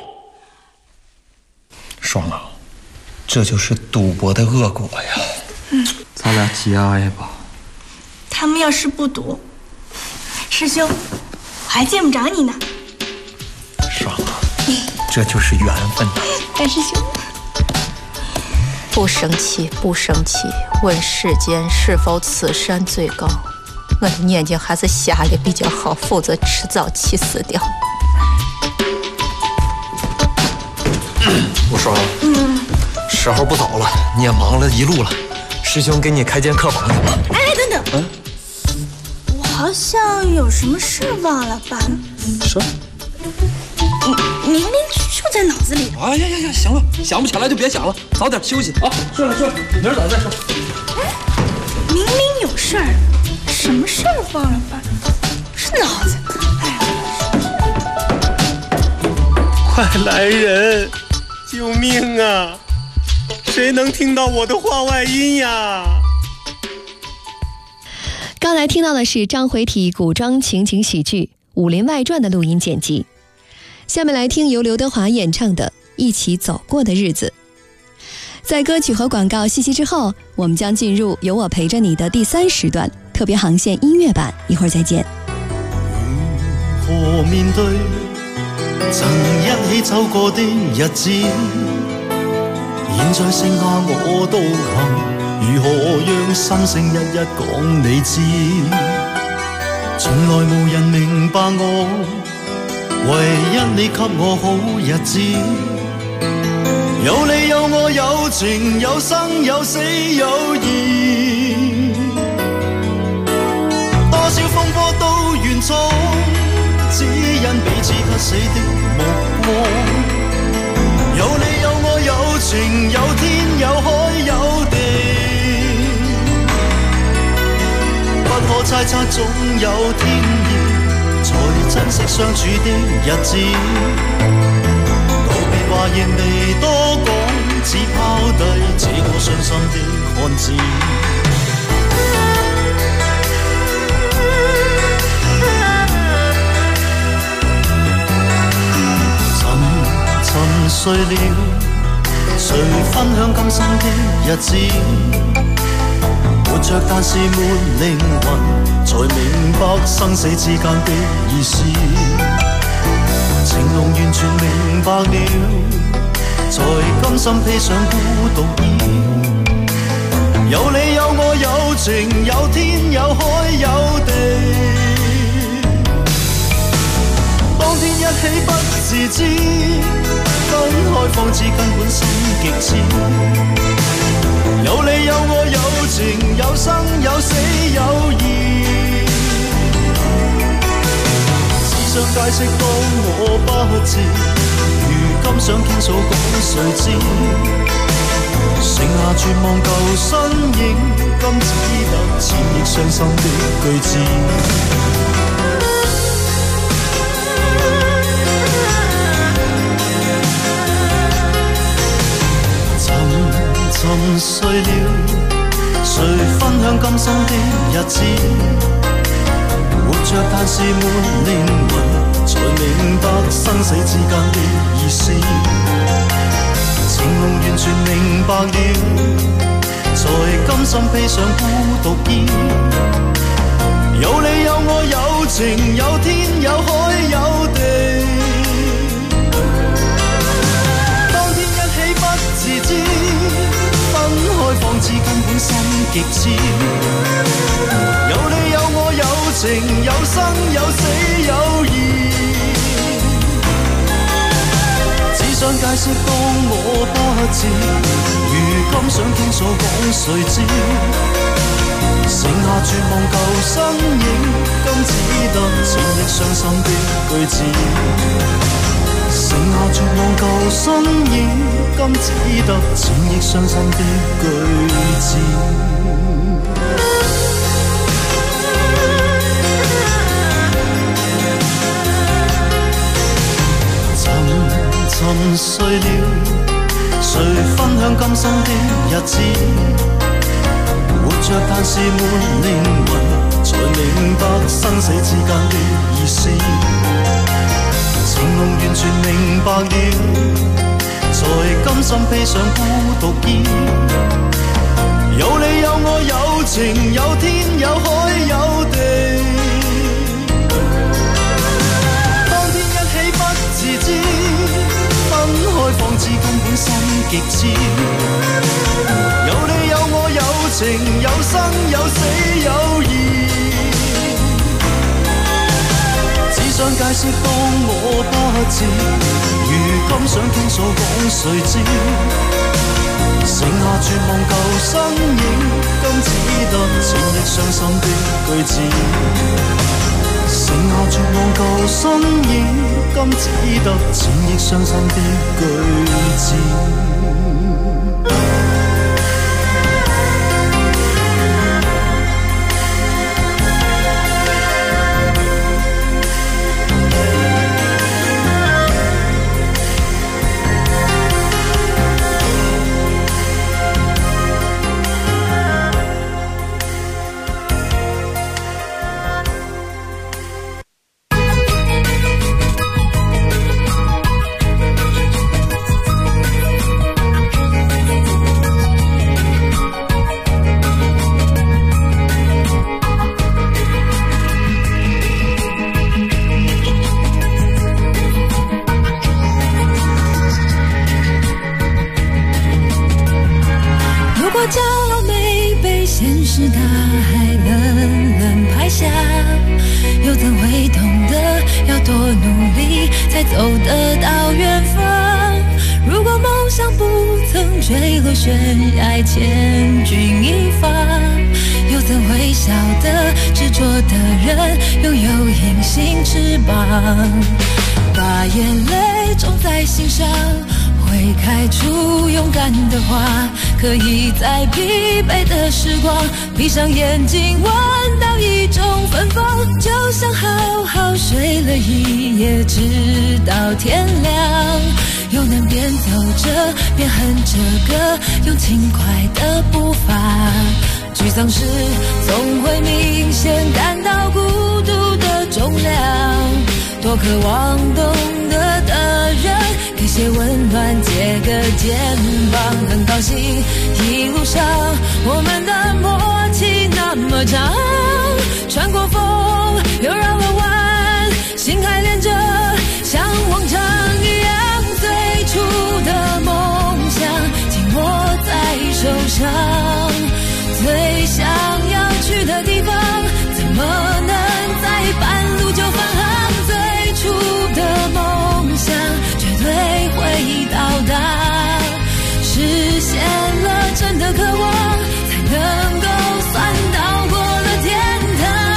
爽啊，这就是赌博的恶果呀。咱俩节哀吧。 他们要是不赌，师兄，我还见不着你呢。 爽啊，这就是缘分呐。 大师兄， 不生气，不生气。问世间是否此山最高？我的眼睛还是瞎了比较好，否则迟早气死掉。 我说，时候不早了，你也忙了一路了，师兄给你开间客房去吧。 哎，等等，我好像有什么事忘了吧？ 什么？ 明明就在脑子里。 哎呀，行了，想不起来就别想了，早点休息啊。睡了，明儿早再说。 明明有事儿，什么事儿忘了吧？是脑子。 快来人！救命啊！谁能听到我的话外音呀？ 刚才听到的是章回体古装情景喜剧《武林外传》的录音剪辑。下面来听由刘德华演唱的《一起走过的日子》。在歌曲和广告信息之后，我们将进入有我陪着你的第3时段特别航线音乐版，一会儿再见。 如何面对曾一起走过的日子，现在剩下我独行，如何让心声一一讲你知？从来无人明白我，唯一你给我好日子，有你有我有情有生有死有义，多少风波都愿闯，只因彼此不死的目光。有你有我有情有天有海有地，不可猜测總有天意，才珍惜相處的日子。道別話亦未多講， 只拋低這個傷心的漢子。沉睡了，誰分享今生的日子？活着但是沒靈魂，才明白生死之間的意思。情濃完全明白了，才甘心披上孤獨衣。有你有我有情有天有海有地，當天一起不自知，分開方知根本心極痴。有你有我有情有生有死有義，只想解釋當我不知，如今想傾訴講誰知，剩下絕望舊身影，今只得千億傷心的句子。沉睡了，誰分享今生的日子？活着但是沒靈魂，才明白生死之間的意思。情濃完全明白了，才甘心披上孤獨衣。有你有我有情有天有海有地，當天一起不自知，分開方知根本心極痴。有你有我有情有生有死有義，只想解釋當我不知，如今想傾訴講誰知，剩下絕望舊身影，今只得千億傷心的句子。剩下絕望舊身影，今只得千億傷心的句子。沉睡了，誰分享今生的日子？活着但是沒靈魂，才明白生死之間的意思。情濃完全明白了，才甘心披上孤獨衣。有你有我有情有天有海有地，當天一起不自知，分開方知根本心極痴。有你有我有情有生有死有義，只想解釋當我不知，如今想傾訴講誰知，剩下絕望舊身影，今只得千億傷心的句子。剩下絕望舊身影，今只得千億傷心的句子。 把眼泪种在心上，会开出勇敢的花，可以在疲惫的时光闭上眼睛，闻到一种芬芳，就像好好睡了一夜，直到天亮。 又能边走着边哼着歌，用轻快的步伐。沮丧时总会明显感到孤独的重量，多渴望懂得的人给些温暖，借个肩膀。很高兴一路上我们的默契那么长，穿过风又绕了弯，心还连着像往常一样，最初的梦想紧握在手上，最想要去的地方怎么能在半路就返航，最初的梦想绝对会到达，实现了真的渴望，才能够算到过了天堂。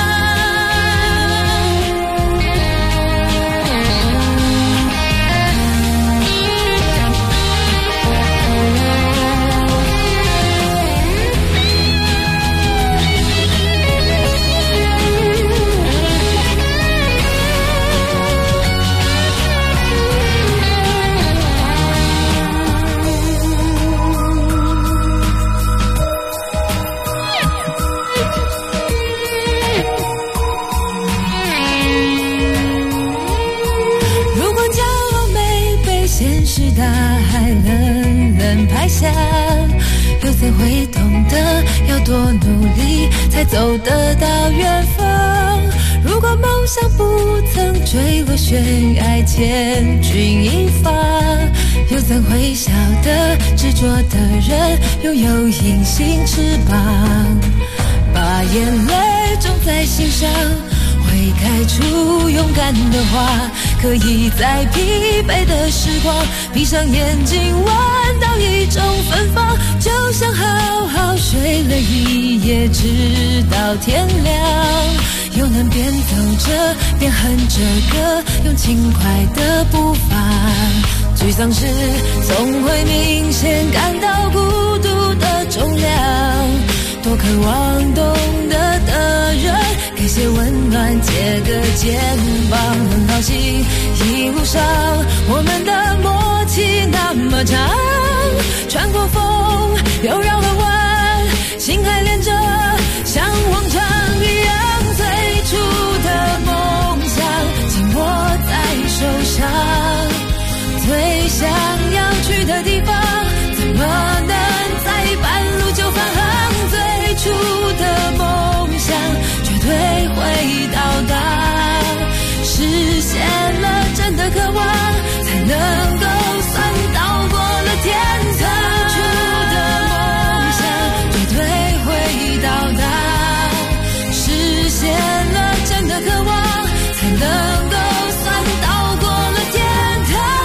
又怎会懂得要多努力才走得到远方？如果梦想不曾坠落悬崖，千钧一发，又怎会晓得执着的人拥有隐形翅膀？把眼泪种在心上，会开出勇敢的花，可以在疲惫的时光闭上眼睛闻到一种芬芳，就像好好睡了一夜直到天亮，又能边走着边哼着歌，用轻快的步伐。沮丧时总会明显感到孤独的重量，多渴望懂得的人给些温暖，借个肩膀。很高兴一路上我们的默契那么长，穿过风又绕了弯，心还连着像往常一样，最初的梦想紧握在手上，最想要去的地方怎么能在半路就返航？最初的梦想绝对会到达，实现了真的渴望，才能够算到过了天堂。最初的梦想绝对会到达，实现了真的渴望，才能够算到过了天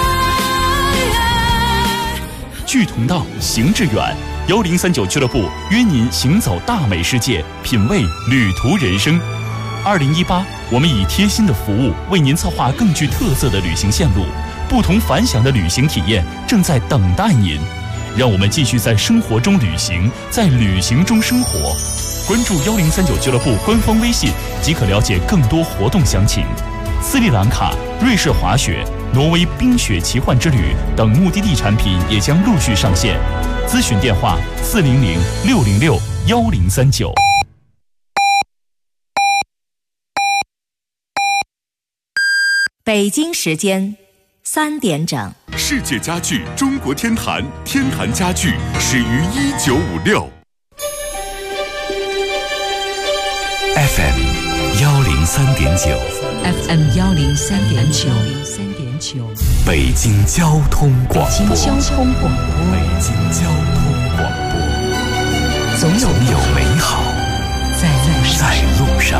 堂。 志同道，行致远。1039俱乐部约您行走大美世界，品味旅途人生。2018，我们以贴心的服务为您策划更具特色的旅行线路，不同凡响的旅行体验正在等待您。让我们继续在生活中旅行，在旅行中生活。关注1039俱乐部官方微信即可了解更多活动详情。斯里兰卡、瑞士滑雪、挪威冰雪奇幻之旅等目的地产品也将陆续上线。咨询电话400-606-1039。 北京时间3点整。 世界家具中国天坛，天坛家具始于1956。 FM 103.9 FM 103.9 北京交通广播。 北京交通广播。 北京交通广播。总有美好在路上。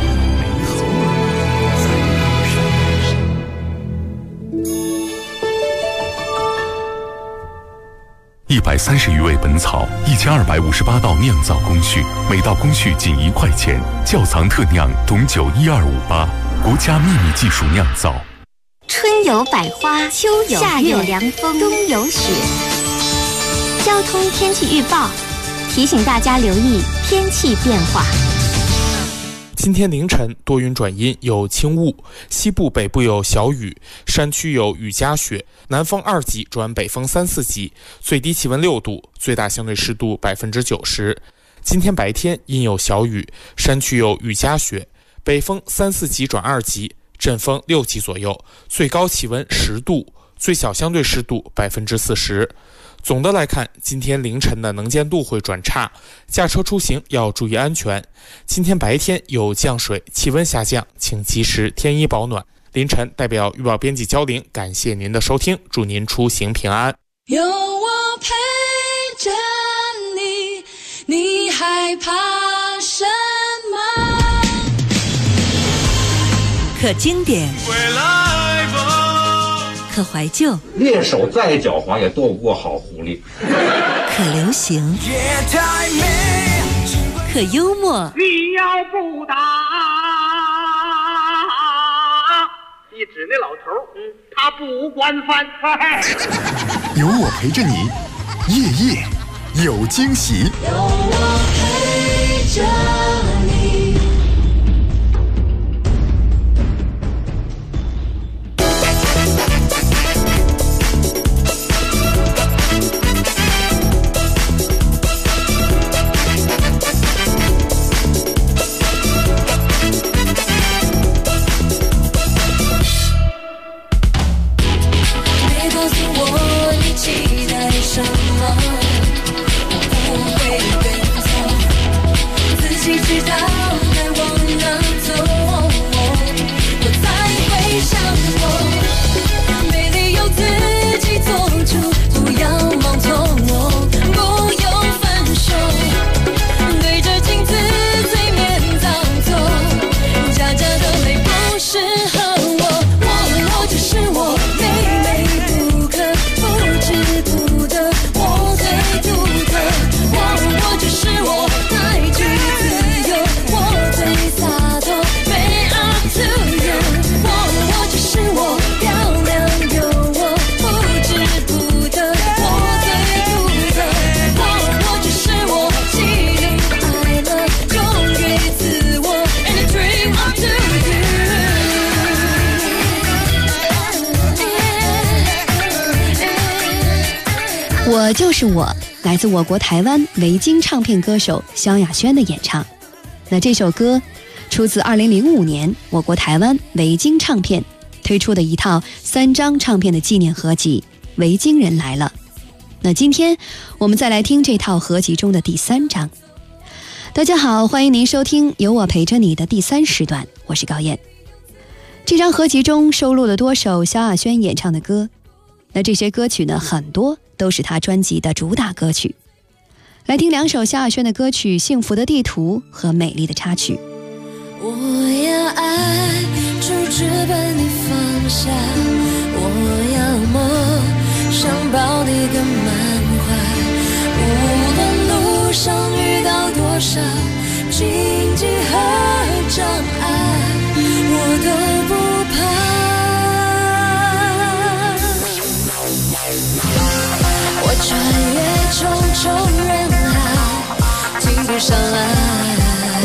130余味本草，1258道酿造工序，每道工序仅1块钱。窖藏特酿董酒12588，国家秘密技术酿造。 春有百花，秋有夏有凉风，冬有雪。交通天气预报提醒大家留意天气变化。 今天凌晨多云转阴，有轻雾，西部北部有小雨，山区有雨夹雪，南风2级转北风3、4级，最低气温6度，最大相对湿度90%。今天白天阴有小雨，山区有雨夹雪，北风3、4级转2级，阵风6级左右，最高气温10度，最小相对湿度40%。总的来看，今天凌晨的能见度会转差，驾车出行要注意安全。今天白天有降水，气温下降，请及时添衣保暖。凌晨代表预报编辑焦玲，感谢您的收听，祝您出行平安。 有我陪着你，你害怕什么？ 可经典，可怀旧， 猎手再狡猾也斗不过好狐狸。 可流行，可幽默。 你要不打，一指那老头，他不惯犯。 有我陪着你，夜夜有惊喜。 有我陪着你。 我就是我，来自我国台湾维京唱片歌手萧亚轩的演唱。那这首歌出自2005年我国台湾维京唱片推出的一套3张唱片的纪念合集《维京人来了》。那今天我们再来听这套合集中的第3张。大家好，欢迎您收听有我陪着你的第3时段，我是高燕。这张合集中收录了多首萧亚轩演唱的歌，那这些歌曲呢，很多都是他专辑的主打歌曲。来听2首萧亚轩的歌曲《幸福的地图》和《美丽的插曲》。 我要爱就只把你放下，我要梦想抱你更满怀，无论路上遇到多少荆棘和障碍，我都不怕。我穿越重重人海，停不下来，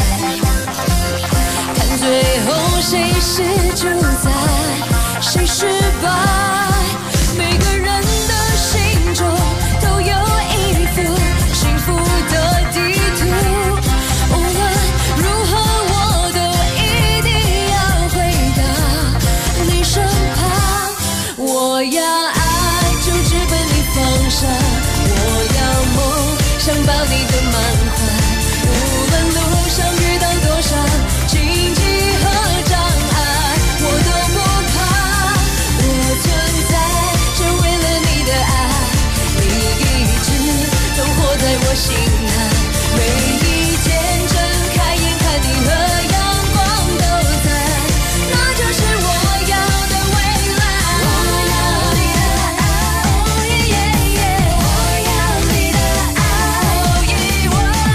看最后谁是主宰，谁失败。每个人的心中都有一幅幸福的地图，无论如何我都一定要回到你身旁。我要爱就只被你放下，我要梦想抱你的满怀，无论路上遇到多少荆棘和障碍，我都不怕。我存在只为了你的爱，你一直都活在我心海。每一天睁开眼看你和阳光都在，那就是我要的未来。我要你的爱，哦耶耶耶，我要你的爱，哦耶，我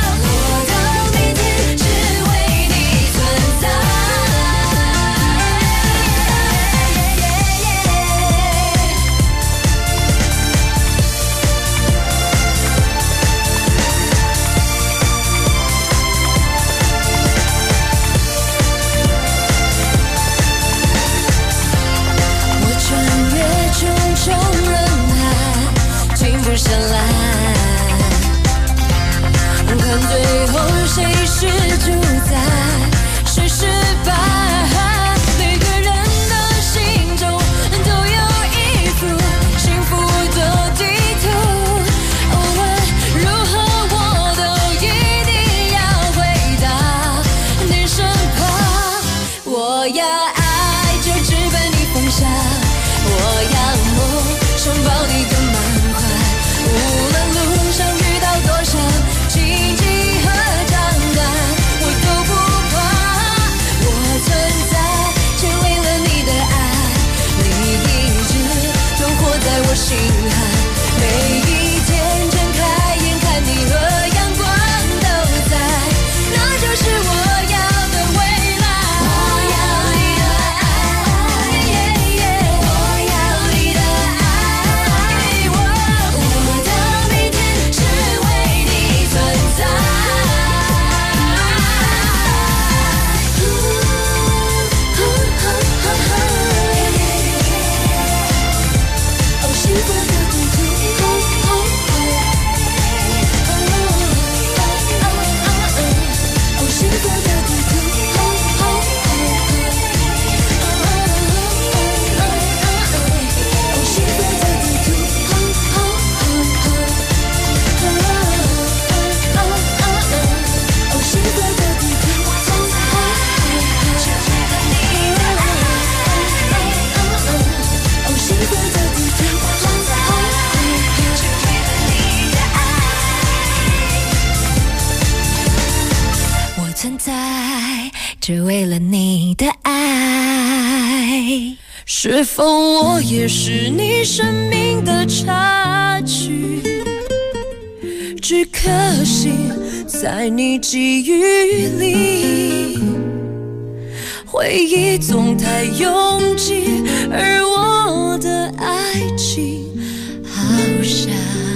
存在，只为了你的爱。是否我也是你生命的插曲？只可惜在你记忆里，回忆总太拥挤，而我的爱情好像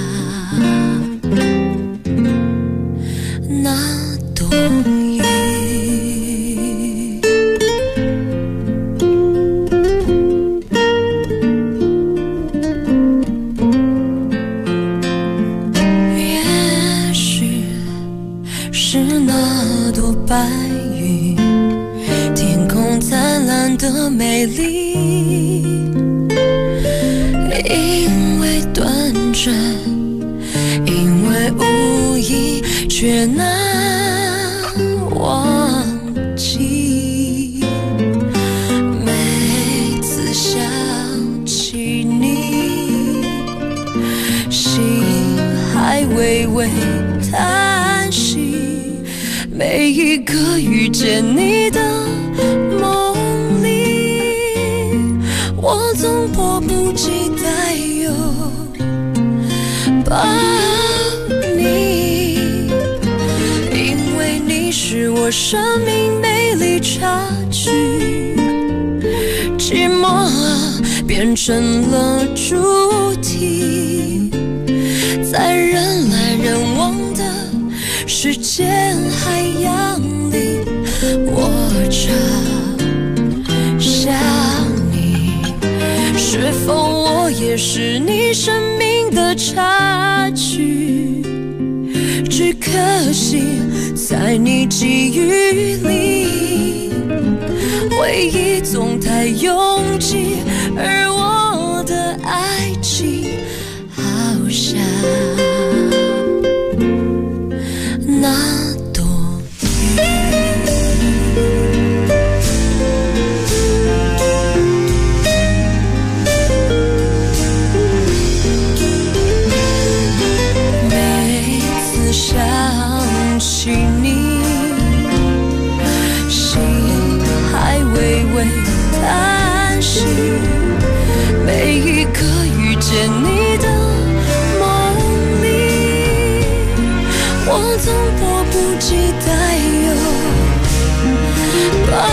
那朵云。也许是那朵白云，天空灿烂的美丽，因为短暂，因为无意，却难忘记。每次想起你，心还微微叹息。每一个遇见你的梦里，我总迫不及待又抱你，因为你是我生命美丽插曲，寂寞变成了主题，在人来人往的时间海洋里，我常想你。是否我也是你生命的插曲？只可惜在你记忆里，回忆总太拥挤，而我的爱情好像那朵云。每次想起你，心还微微叹息。每一个遇见你的梦里，我总迫不及待又抱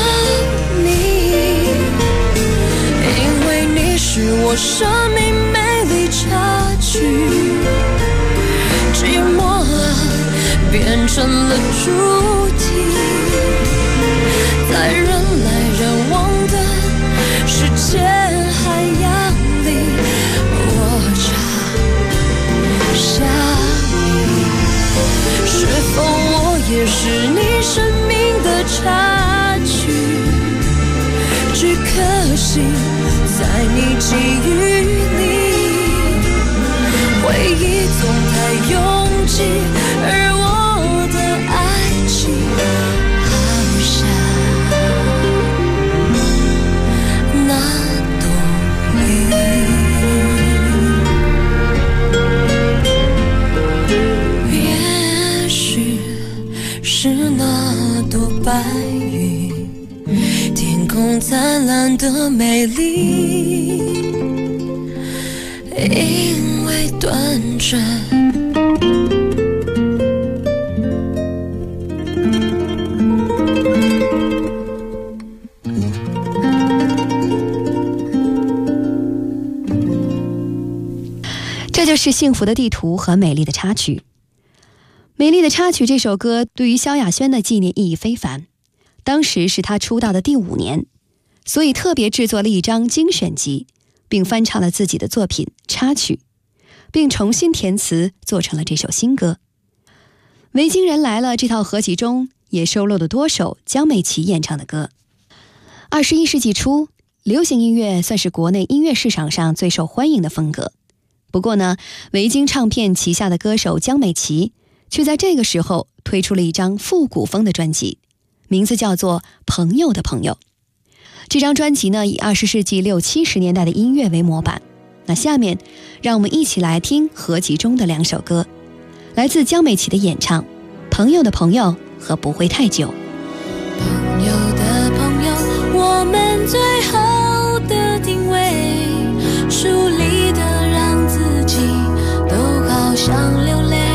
你，因为你是我生命美丽插曲，寂寞变成了主题，在人来人往的时间海洋里，我常想你。是否我也是你生命的插曲？只可惜在你记忆里，回忆总太拥挤，而我的爱情好像那朵云。也许是那朵白云，天空灿烂的美丽，因为短暂。 这就是幸福的地图和美丽的插曲。美丽的插曲这首歌对于萧亚轩的纪念意义非凡，当时是她出道的第5年，所以特别制作了一张精选集，并翻唱了自己的作品插曲，并重新填词做成了这首新歌。维京人来了这套合集中也收录了多首江美琪演唱的歌。21世纪初，流行音乐算是国内音乐市场上最受欢迎的风格。不过呢，维京唱片旗下的歌手江美琪却在这个时候推出了一张复古风的专辑，名字叫做《朋友的朋友》。这张专辑呢，以20世纪60、70年代的音乐为模板。那下面让我们一起来听合集中的2首歌，来自江美琪的演唱《朋友的朋友》 和不会太久。 朋友的朋友，我们最后的定位，疏离的让自己都好像流泪。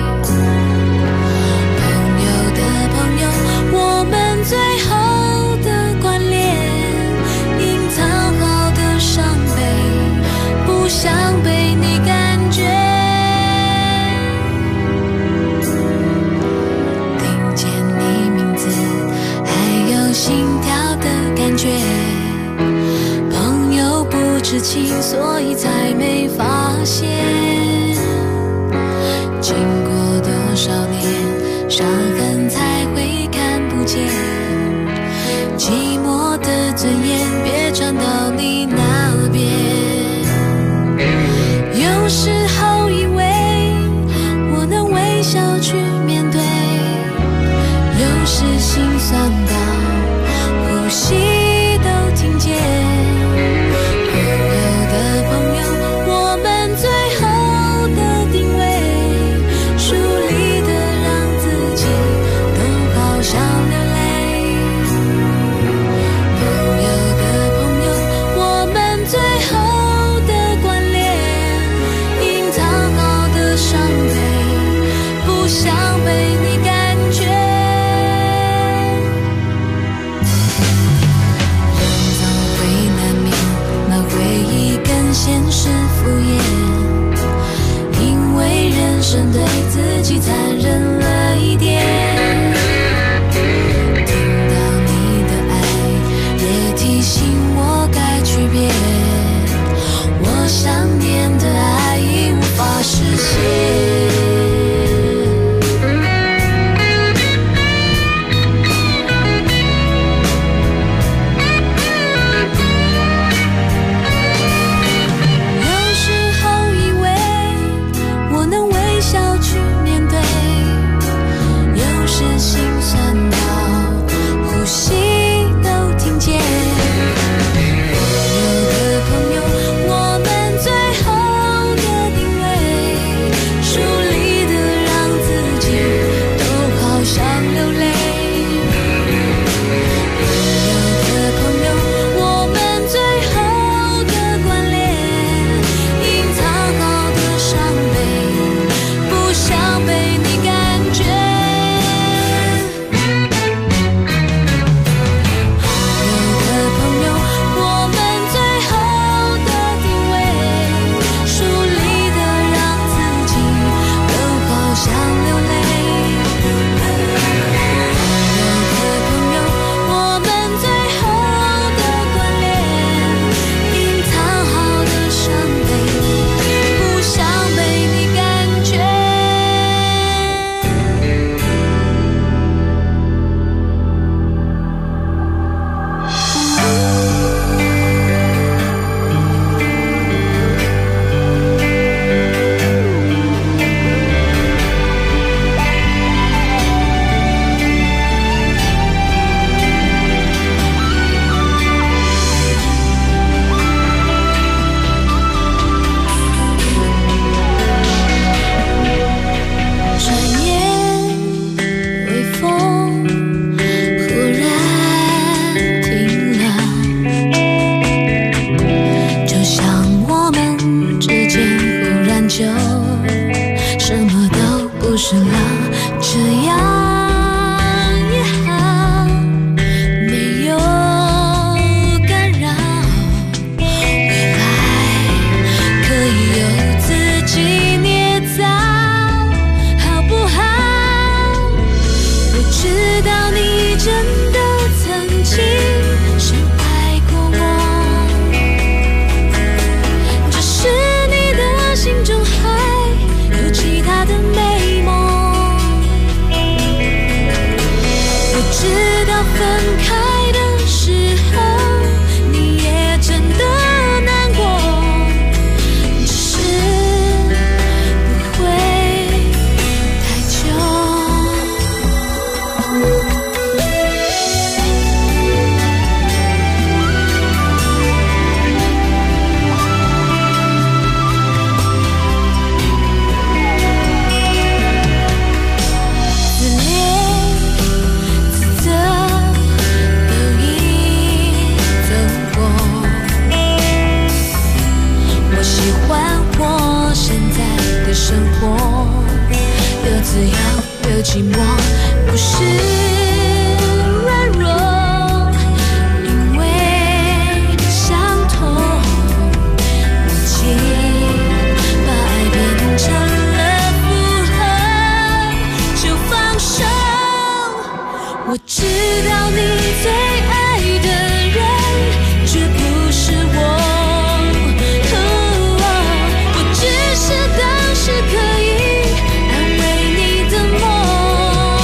朋友的朋友，我们最后的关联，隐藏好的伤悲，不想被你感觉。听见你名字，还有心跳的感觉。朋友不知情，所以才没发现。经过多少年，伤痕才会看不见。寂寞的尊严，别传到你那边。有时候以为我能微笑去面对，有时心酸到呼吸都听见。朋友的朋友，我们最后的定位，疏离的让自己都好像流泪。朋友的朋友，我们最后的关联，隐藏好的伤悲，不想被你感觉。人总会难免那回忆跟现实敷衍，因为人生对自己残忍了一点。听到你的爱，也提醒我该区别，我想念的爱已无法实现。有时候以为我能微笑去面对，有时心酸到呼吸都听见。朋友的朋友，我们最后的定位，疏离的让自己都好像流泪。朋友的朋友，我们最后的关联，隐藏好的伤悲，不想被你感觉。朋友的朋友，我们最后的定位，疏离的让自己都好像流泪。朋友的朋友，我们最后的关联，隐藏好的伤悲，不想被你感觉。转眼微风忽然停了，就像我们之间忽然就什么都不是了，这样也好，没有干扰，未来可以由自己捏造，好不好？我知道你真的曾经深爱过我，只是你的心中还有其他的美梦。我知道分开的时候，你也真的难过，只是不会太久。 我知道你最爱的人绝不是我，我只是当时可以安慰你的梦，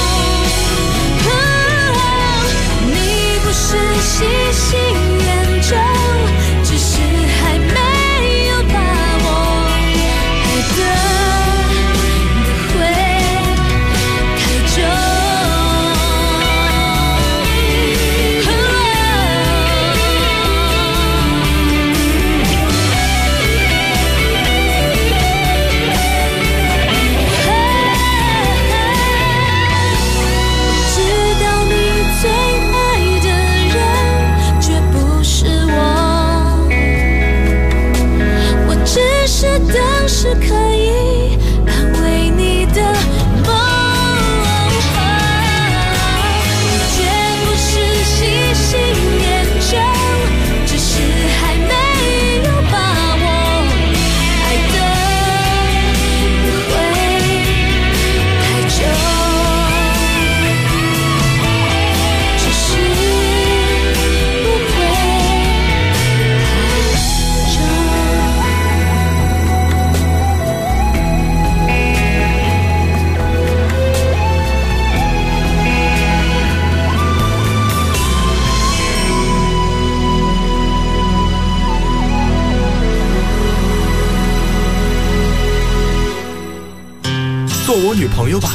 你不是喜新厌旧，只是还没有把握爱的会太久。当时可以安慰你的梦，绝不是喜新厌旧，只是还没有把握爱的会太久，只是不会太久。 做我女朋友吧，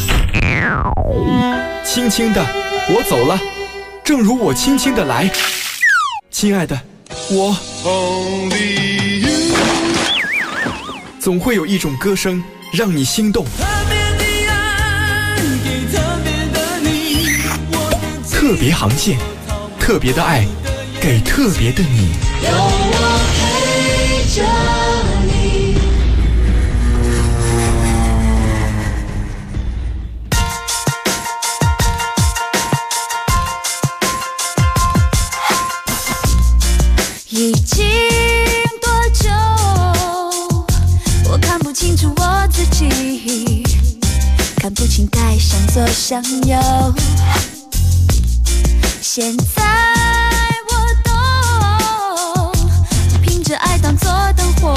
轻轻的，我走了，正如我轻轻的来。亲爱的，我总会有一种歌声让你心动，特别航线，特别的爱，给特别的你。 有我陪着你。已经多久，我看不清楚我自己，看不清该向左向右。现在我懂，凭着爱当作灯火，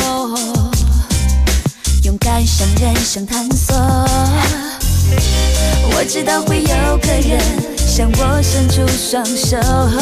勇敢向人生探索。我知道会有个人向我伸出双手，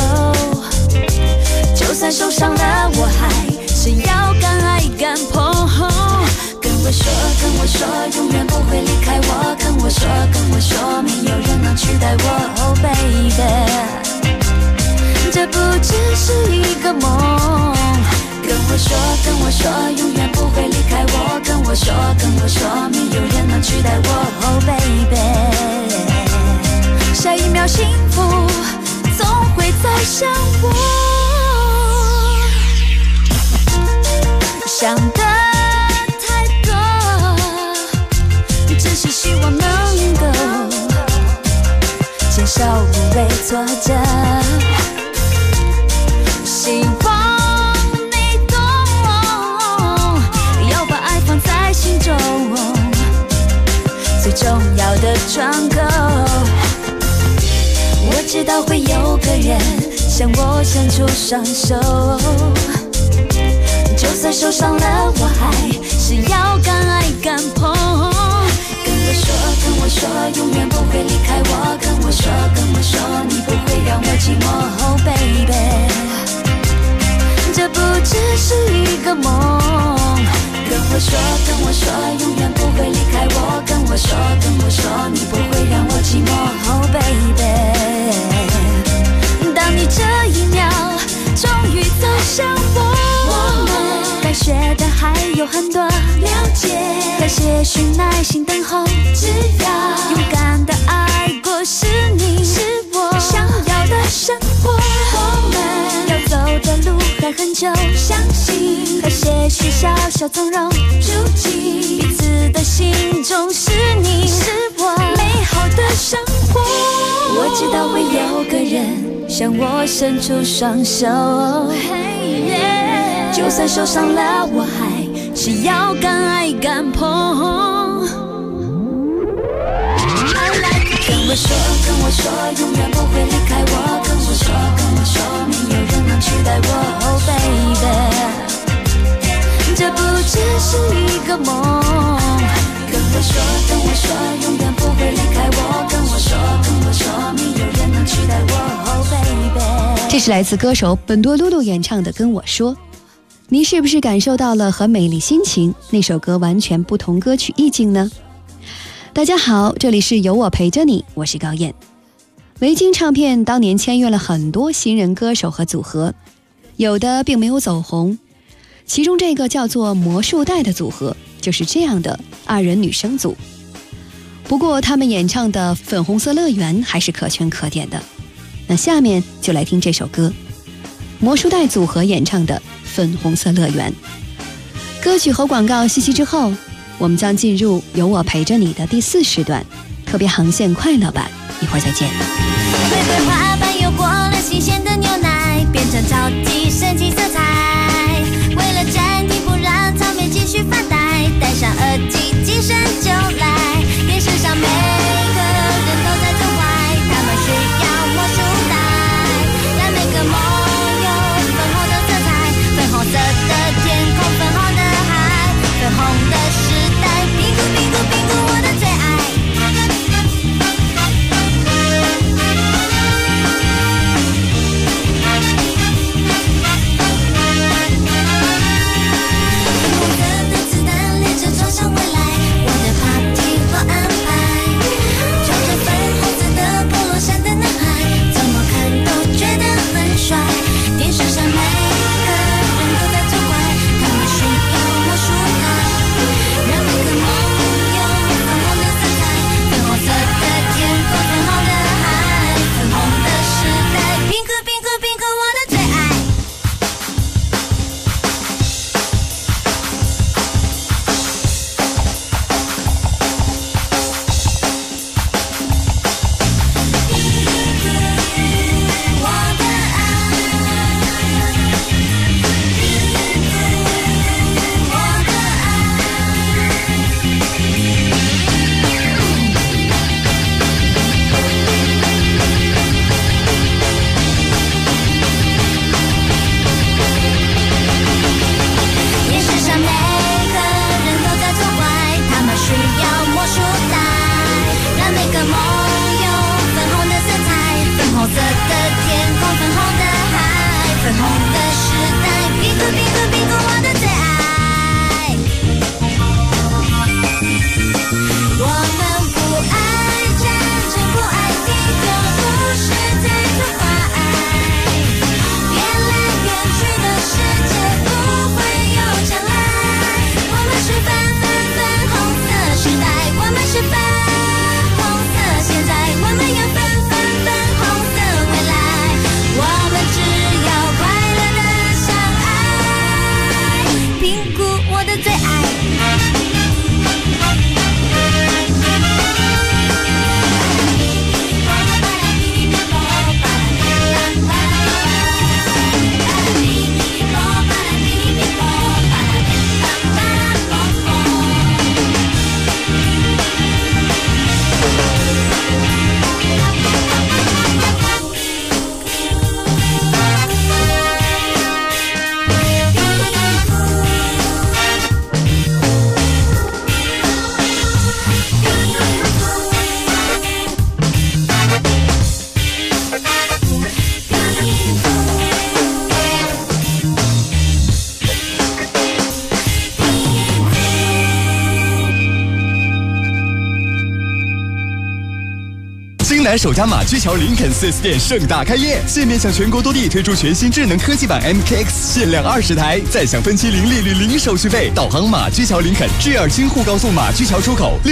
就算受伤了，我还是要敢爱敢碰。跟我说，永远不会离开我。跟我说，没有人能取代我。Oh baby， 这不只是一个梦。跟我说，永远不会离开我。跟我说，没有人能取代我。Oh baby， 下一秒幸福总会走向我。想的太多，只是希望能够坚守无畏挫折，希望你懂，要把爱放在心中，最重要的窗口。我知道会有个人向我伸出双手，就算受伤了，我还是要敢爱敢碰。跟我说，永远不会离开我。跟我说，你不会让我寂寞。Oh baby， 这不只是一个梦。跟我说，永远不会离开我。跟我说，你不会让我寂寞。Oh baby， 当你这一秒终于走向我，该学的还有很多，了解和些许耐心等候，只要勇敢的爱过，是你是我想要的生活。我们要走的路还很久，相信和些许小小纵容，住进彼此的心中，是你是我美好的生活。我知道会有个人向我伸出双手，就算受伤了，我还是要敢爱敢碰。跟我说，永远不会离梦。跟我说，永远不会离开我。跟我说，没有人能取代我。Oh baby。 这是来自歌手本多露露演唱的《跟我说》。你是不是感受到了和《美丽心情》那首歌完全不同歌曲意境呢？大家好，这里是有我陪着你，我是高燕。维京唱片当年签约了很多新人歌手和组合，有的并没有走红，其中这个叫做魔术带的组合就是这样的2人女生组。不过他们演唱的《粉红色乐园》还是可圈可点的。那下面就来听这首歌，魔术带组合演唱的《粉红色乐园》。歌曲和广告息息之后，我们将进入有我陪着你的第4时段，特别航线快乐版，一会儿再见。 玫瑰花瓣又过了新鲜的牛奶，变成超级神奇色彩。为了暂停不让草莓继续发呆，戴上耳机精神就来。电视上每个人都在走坏，他们需要魔术带，让每个梦有粉红的色彩。粉红色的天空，粉红的海，粉红的时代，冰谷冰谷冰谷，我的最爱。 京南首家马驹桥林肯 4S 店盛大开业，现面向全国多地推出全新智能科技版 MKX， 限量20台，再享分期零利率、零手续费。导航马驹桥林肯 G2 京沪高速马驹桥出口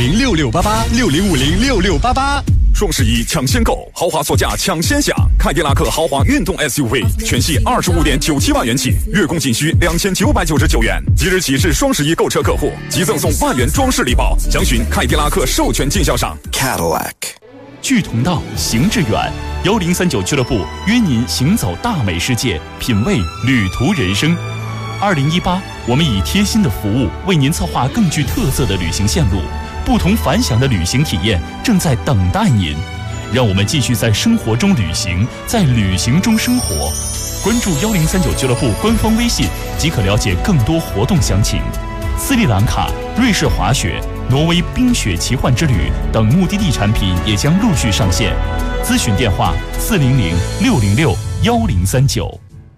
60506688，60506688。 双11抢先购，豪华座驾抢先享，凯迪拉克豪华运动 SUV 全系25.97万元起，月供仅需2999元。即日起至双11购车客户即赠送万元装饰礼包，详询凯迪拉克授权经销商 Cadillac。 聚同道，行致远，1039俱乐部约您行走大美世界，品味旅途人生。2018，我们以贴心的服务为您策划更具特色的旅行线路，不同凡响的旅行体验正在等待您。让我们继续在生活中旅行，在旅行中生活。关注1039俱乐部官方微信即可了解更多活动详情。 斯里兰卡、瑞士滑雪、挪威冰雪奇幻之旅等目的地产品也将陆续上线。咨询电话400-606-1039。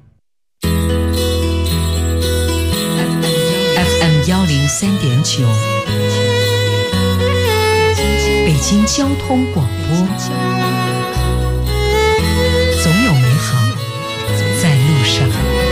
FM 103.9，北京交通广播。总有美好在路上。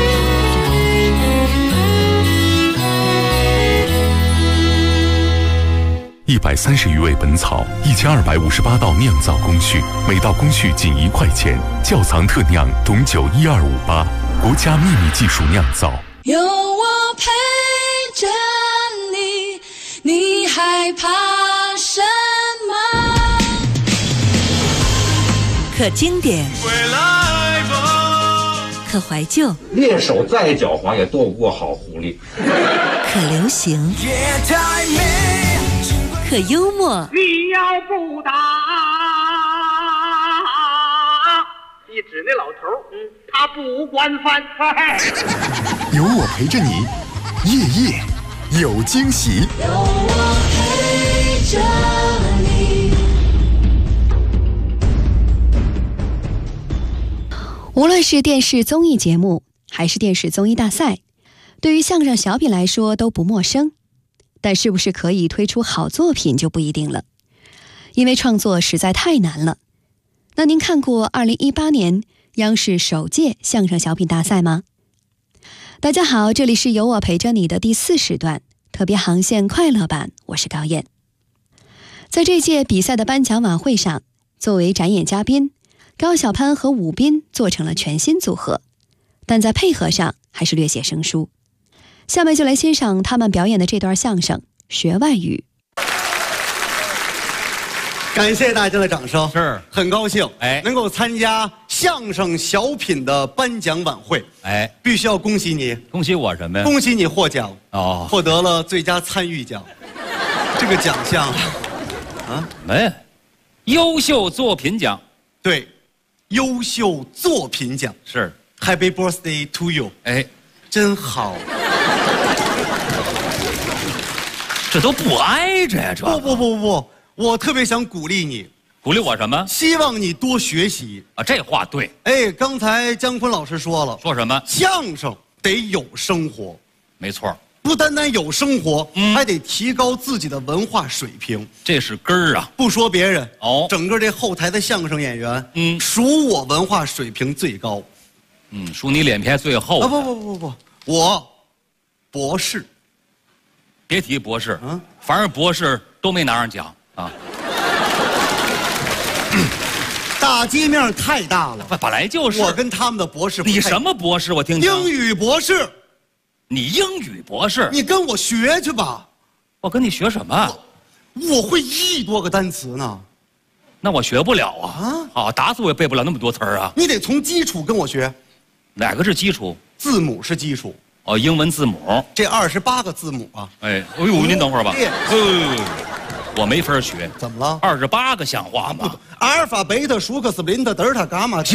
130余味本草，1258道酿造工序，每道工序仅1块钱。窖藏特酿董酒12588，国家秘密技术酿造。 有我陪着你，你害怕什么？ 可经典，可怀旧， 猎手再狡猾也斗不过好狐狸。 可流行，可幽默。 你要不打，一指那老头，他不惯犯。 有我陪着你，夜夜有惊喜。 有我陪着你。 无论是电视综艺节目还是电视综艺大赛，对于相声小品来说都不陌生，但是不是可以推出好作品就不一定了，因为创作实在太难了。那您看过2018年央视首届相声小品大赛吗？大家好，这里是有我陪着你的第4时段特别航线快乐版，我是高燕。在这届比赛的颁奖晚会上，作为展演嘉宾，高晓攀和武斌做成了全新组合，但在配合上还是略显生疏。下面就来欣赏他们表演的这段相声《学外语》。 感谢大家的掌声， 是很高兴能够参加相声小品的颁奖晚会。必须要恭喜你。 恭喜我什么呀？ 恭喜你获奖哦， 获得了最佳参与奖。这个奖项啊， 优秀作品奖。 对，优秀作品奖是。 Happy birthday to you！ 真好。 这都不挨着呀，这不，我特别想鼓励你。 鼓励我什么？ 希望你多学习啊！这话对。 刚才姜昆老师说了， 说什么？ 相声得有生活。 没错， 不单单有生活，还得提高自己的文化水平， 这是根儿啊！ 不说别人整个这后台的相声演员，属我文化水平最高。 属你脸皮最厚。 不，我博士。 别提博士，反正博士都没拿上奖啊。 大街面太大了， 本来就是。 我跟他们的博士不太。 你什么博士？我听听。 英语博士。 你英语博士？ 你跟我学去吧。 我跟你学什么？ 我会1亿多个单词呢。 那我学不了啊！好，打死我也背不了那么多词儿啊！ 你得从基础跟我学。 哪个是基础？ 字母是基础。 英文字母。 这28个字母啊！ 您等会儿吧。我没法学。 怎么了 ？28个像话吗？ 阿尔法、贝塔、舒克斯、林特、德尔塔、伽马。 行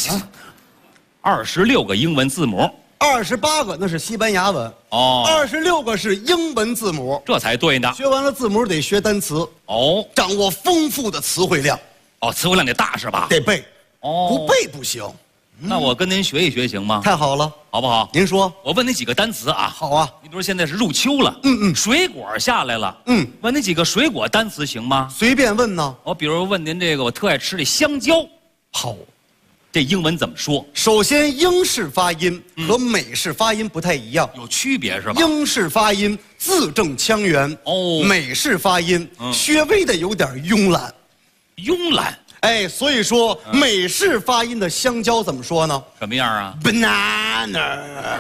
，26个英文字母。 28个那是西班牙文。26个是英文字母。 这才对呢。 学完了字母得学单词。掌握丰富的词汇量。 词汇量得大是吧？ 得背。不背不行。 那我跟您学一学行吗？ 太好了， 好不好？ 您说。 我问你几个单词啊。 好啊。 你比如现在是入秋了，水果下来了，问你几个水果单词行吗？ 随便问呢。 我比如问您这个，我特爱吃这香蕉。 好， 这英文怎么说？ 首先，英式发音和美式发音不太一样， 有区别是吧？ 英式发音字正腔圆，美式发音稍微的有点慵懒。 慵懒。 所以说美式发音的香蕉怎么说呢？ 什么样啊 ？banana，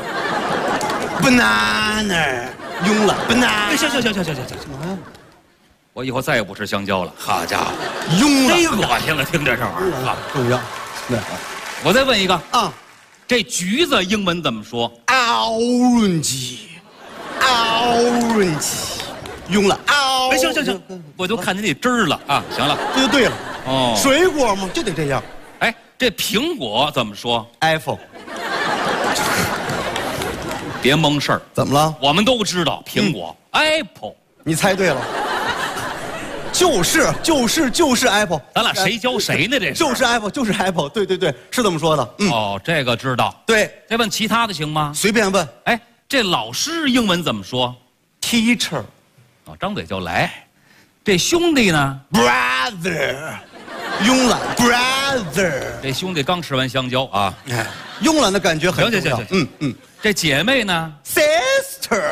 慵懒 banana。 行，我以后再也不吃香蕉了。好家伙， 慵懒， 忒恶心了，听这玩意儿。 重要。 我再问一个啊，这橘子英文怎么说 ？orange， 慵懒。 行，我都看您这汁儿了啊。行了， 这就对了。水果嘛就得这样。 这苹果怎么说 ？apple。 别蒙事儿。 怎么了？ 我们都知道苹果、Apple。 你猜对了，就是 Apple。 咱俩谁教谁呢？这就是 Apple， 就是 Apple。对，是这么说的。 哦，这个知道。 对， 再问其他的行吗？ 随便问。 哎，这老师英文怎么说 ？Teacher。 哦，张嘴就来。这兄弟呢 ？Brother。慵懒 ，brother。 这兄弟刚吃完香蕉啊， 慵懒的感觉很重要。 行。这姐妹呢 ？Sister。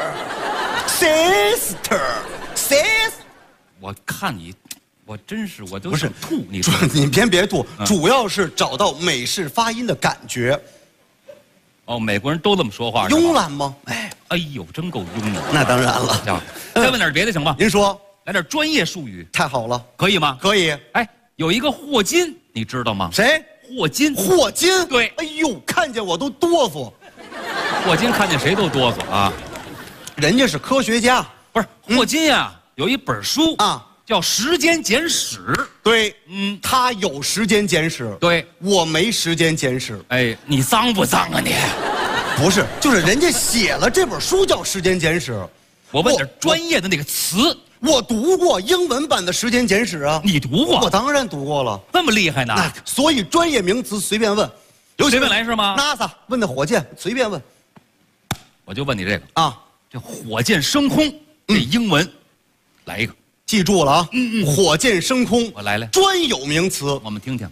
我看你，我真是我都不是吐你。 你先别吐，主要是找到美式发音的感觉。 哦，美国人都这么说话， 慵懒吗？ 哎呦，真够慵懒。 那当然了。 再问点别的行吗？ 您说， 来点专业术语。 太好了， 可以吗？ 可以。 哎，有一个霍金，你知道吗？ 谁？ 霍金。 霍金。 对。 哎呦，看见我都哆嗦。 霍金看见谁都哆嗦啊。 人家是科学家。 不是霍金呀，有一本书啊， 叫《时间简史》。 对，他有时间简史。 对， 我没时间简史。 哎，你脏不脏啊你？ 不是，就是人家写了这本书叫《时间简史》。 我问点专业的那个词。 我读过英文版的《时间简史》啊。 你读过？ 我当然读过了。 这么厉害呢？ 所以专业名词随便问。 随便来是吗 ？NASA 问的火箭随便问。 我就问你这个啊， 这火箭升空。这英文，来一个， 记住了啊！火箭升空， 我来， 专有名词， 我们听听。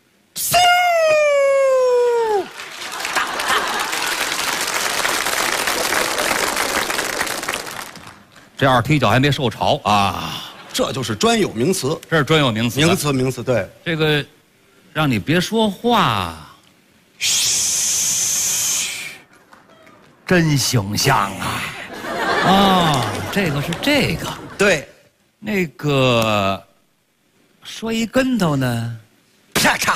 这二踢脚还没受潮啊！ 这就是专有名词， 这是专有名词。 名词，对。 这个，让你别说话。 嘘， 真形象啊！啊，这个是这个， 对， 那个摔一跟头呢， 啪嚓。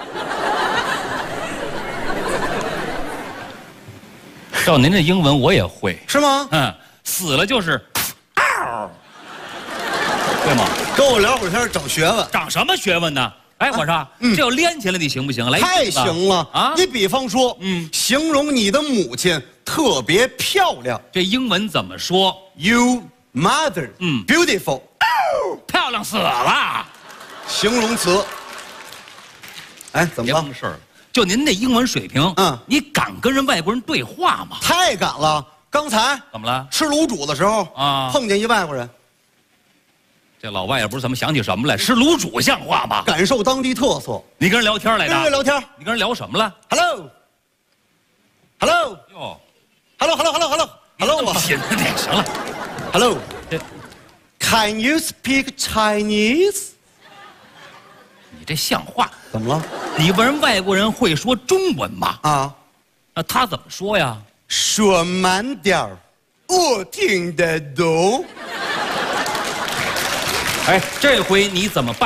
照您这英文我也会， 是吗？ 死了就是嗷，对吗？ 跟我聊会儿天，长学问。 长什么学问呢？哎，我说，这要连起来你行不行？来， 太行了啊！你比方说，形容你的母亲特别漂亮， 这英文怎么说 ？You mother， beautiful， 漂亮死了， 形容词。哎，怎么了？ 别碰事儿，就您这英文水平，你敢跟人外国人对话吗？ 太敢了！刚才怎么了？ 吃卤煮的时候啊，碰见一外国人。 这老外也不是怎么想起什么来，吃卤煮像话吗？ 感受当地特色。 你跟人聊天来的？ 跟人聊天。 你跟人聊什么了 ？Hello。 哟。 Hello。 我行了。 Hello。Can you speak Chinese？ 你这像话？ 怎么了？ 你问人外国人会说中文吗？ 啊， 那他怎么说呀？ 说慢点儿，我听得懂。 哎，这回你怎么办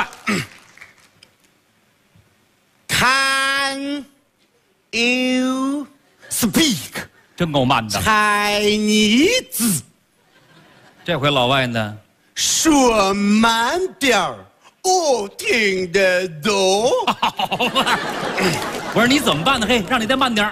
？Can you speak？ 真够慢的。 Chinese。 这回老外呢？ 说慢点儿，我听得懂。 好嘛！我说你怎么办呢？嘿，让你再慢点儿。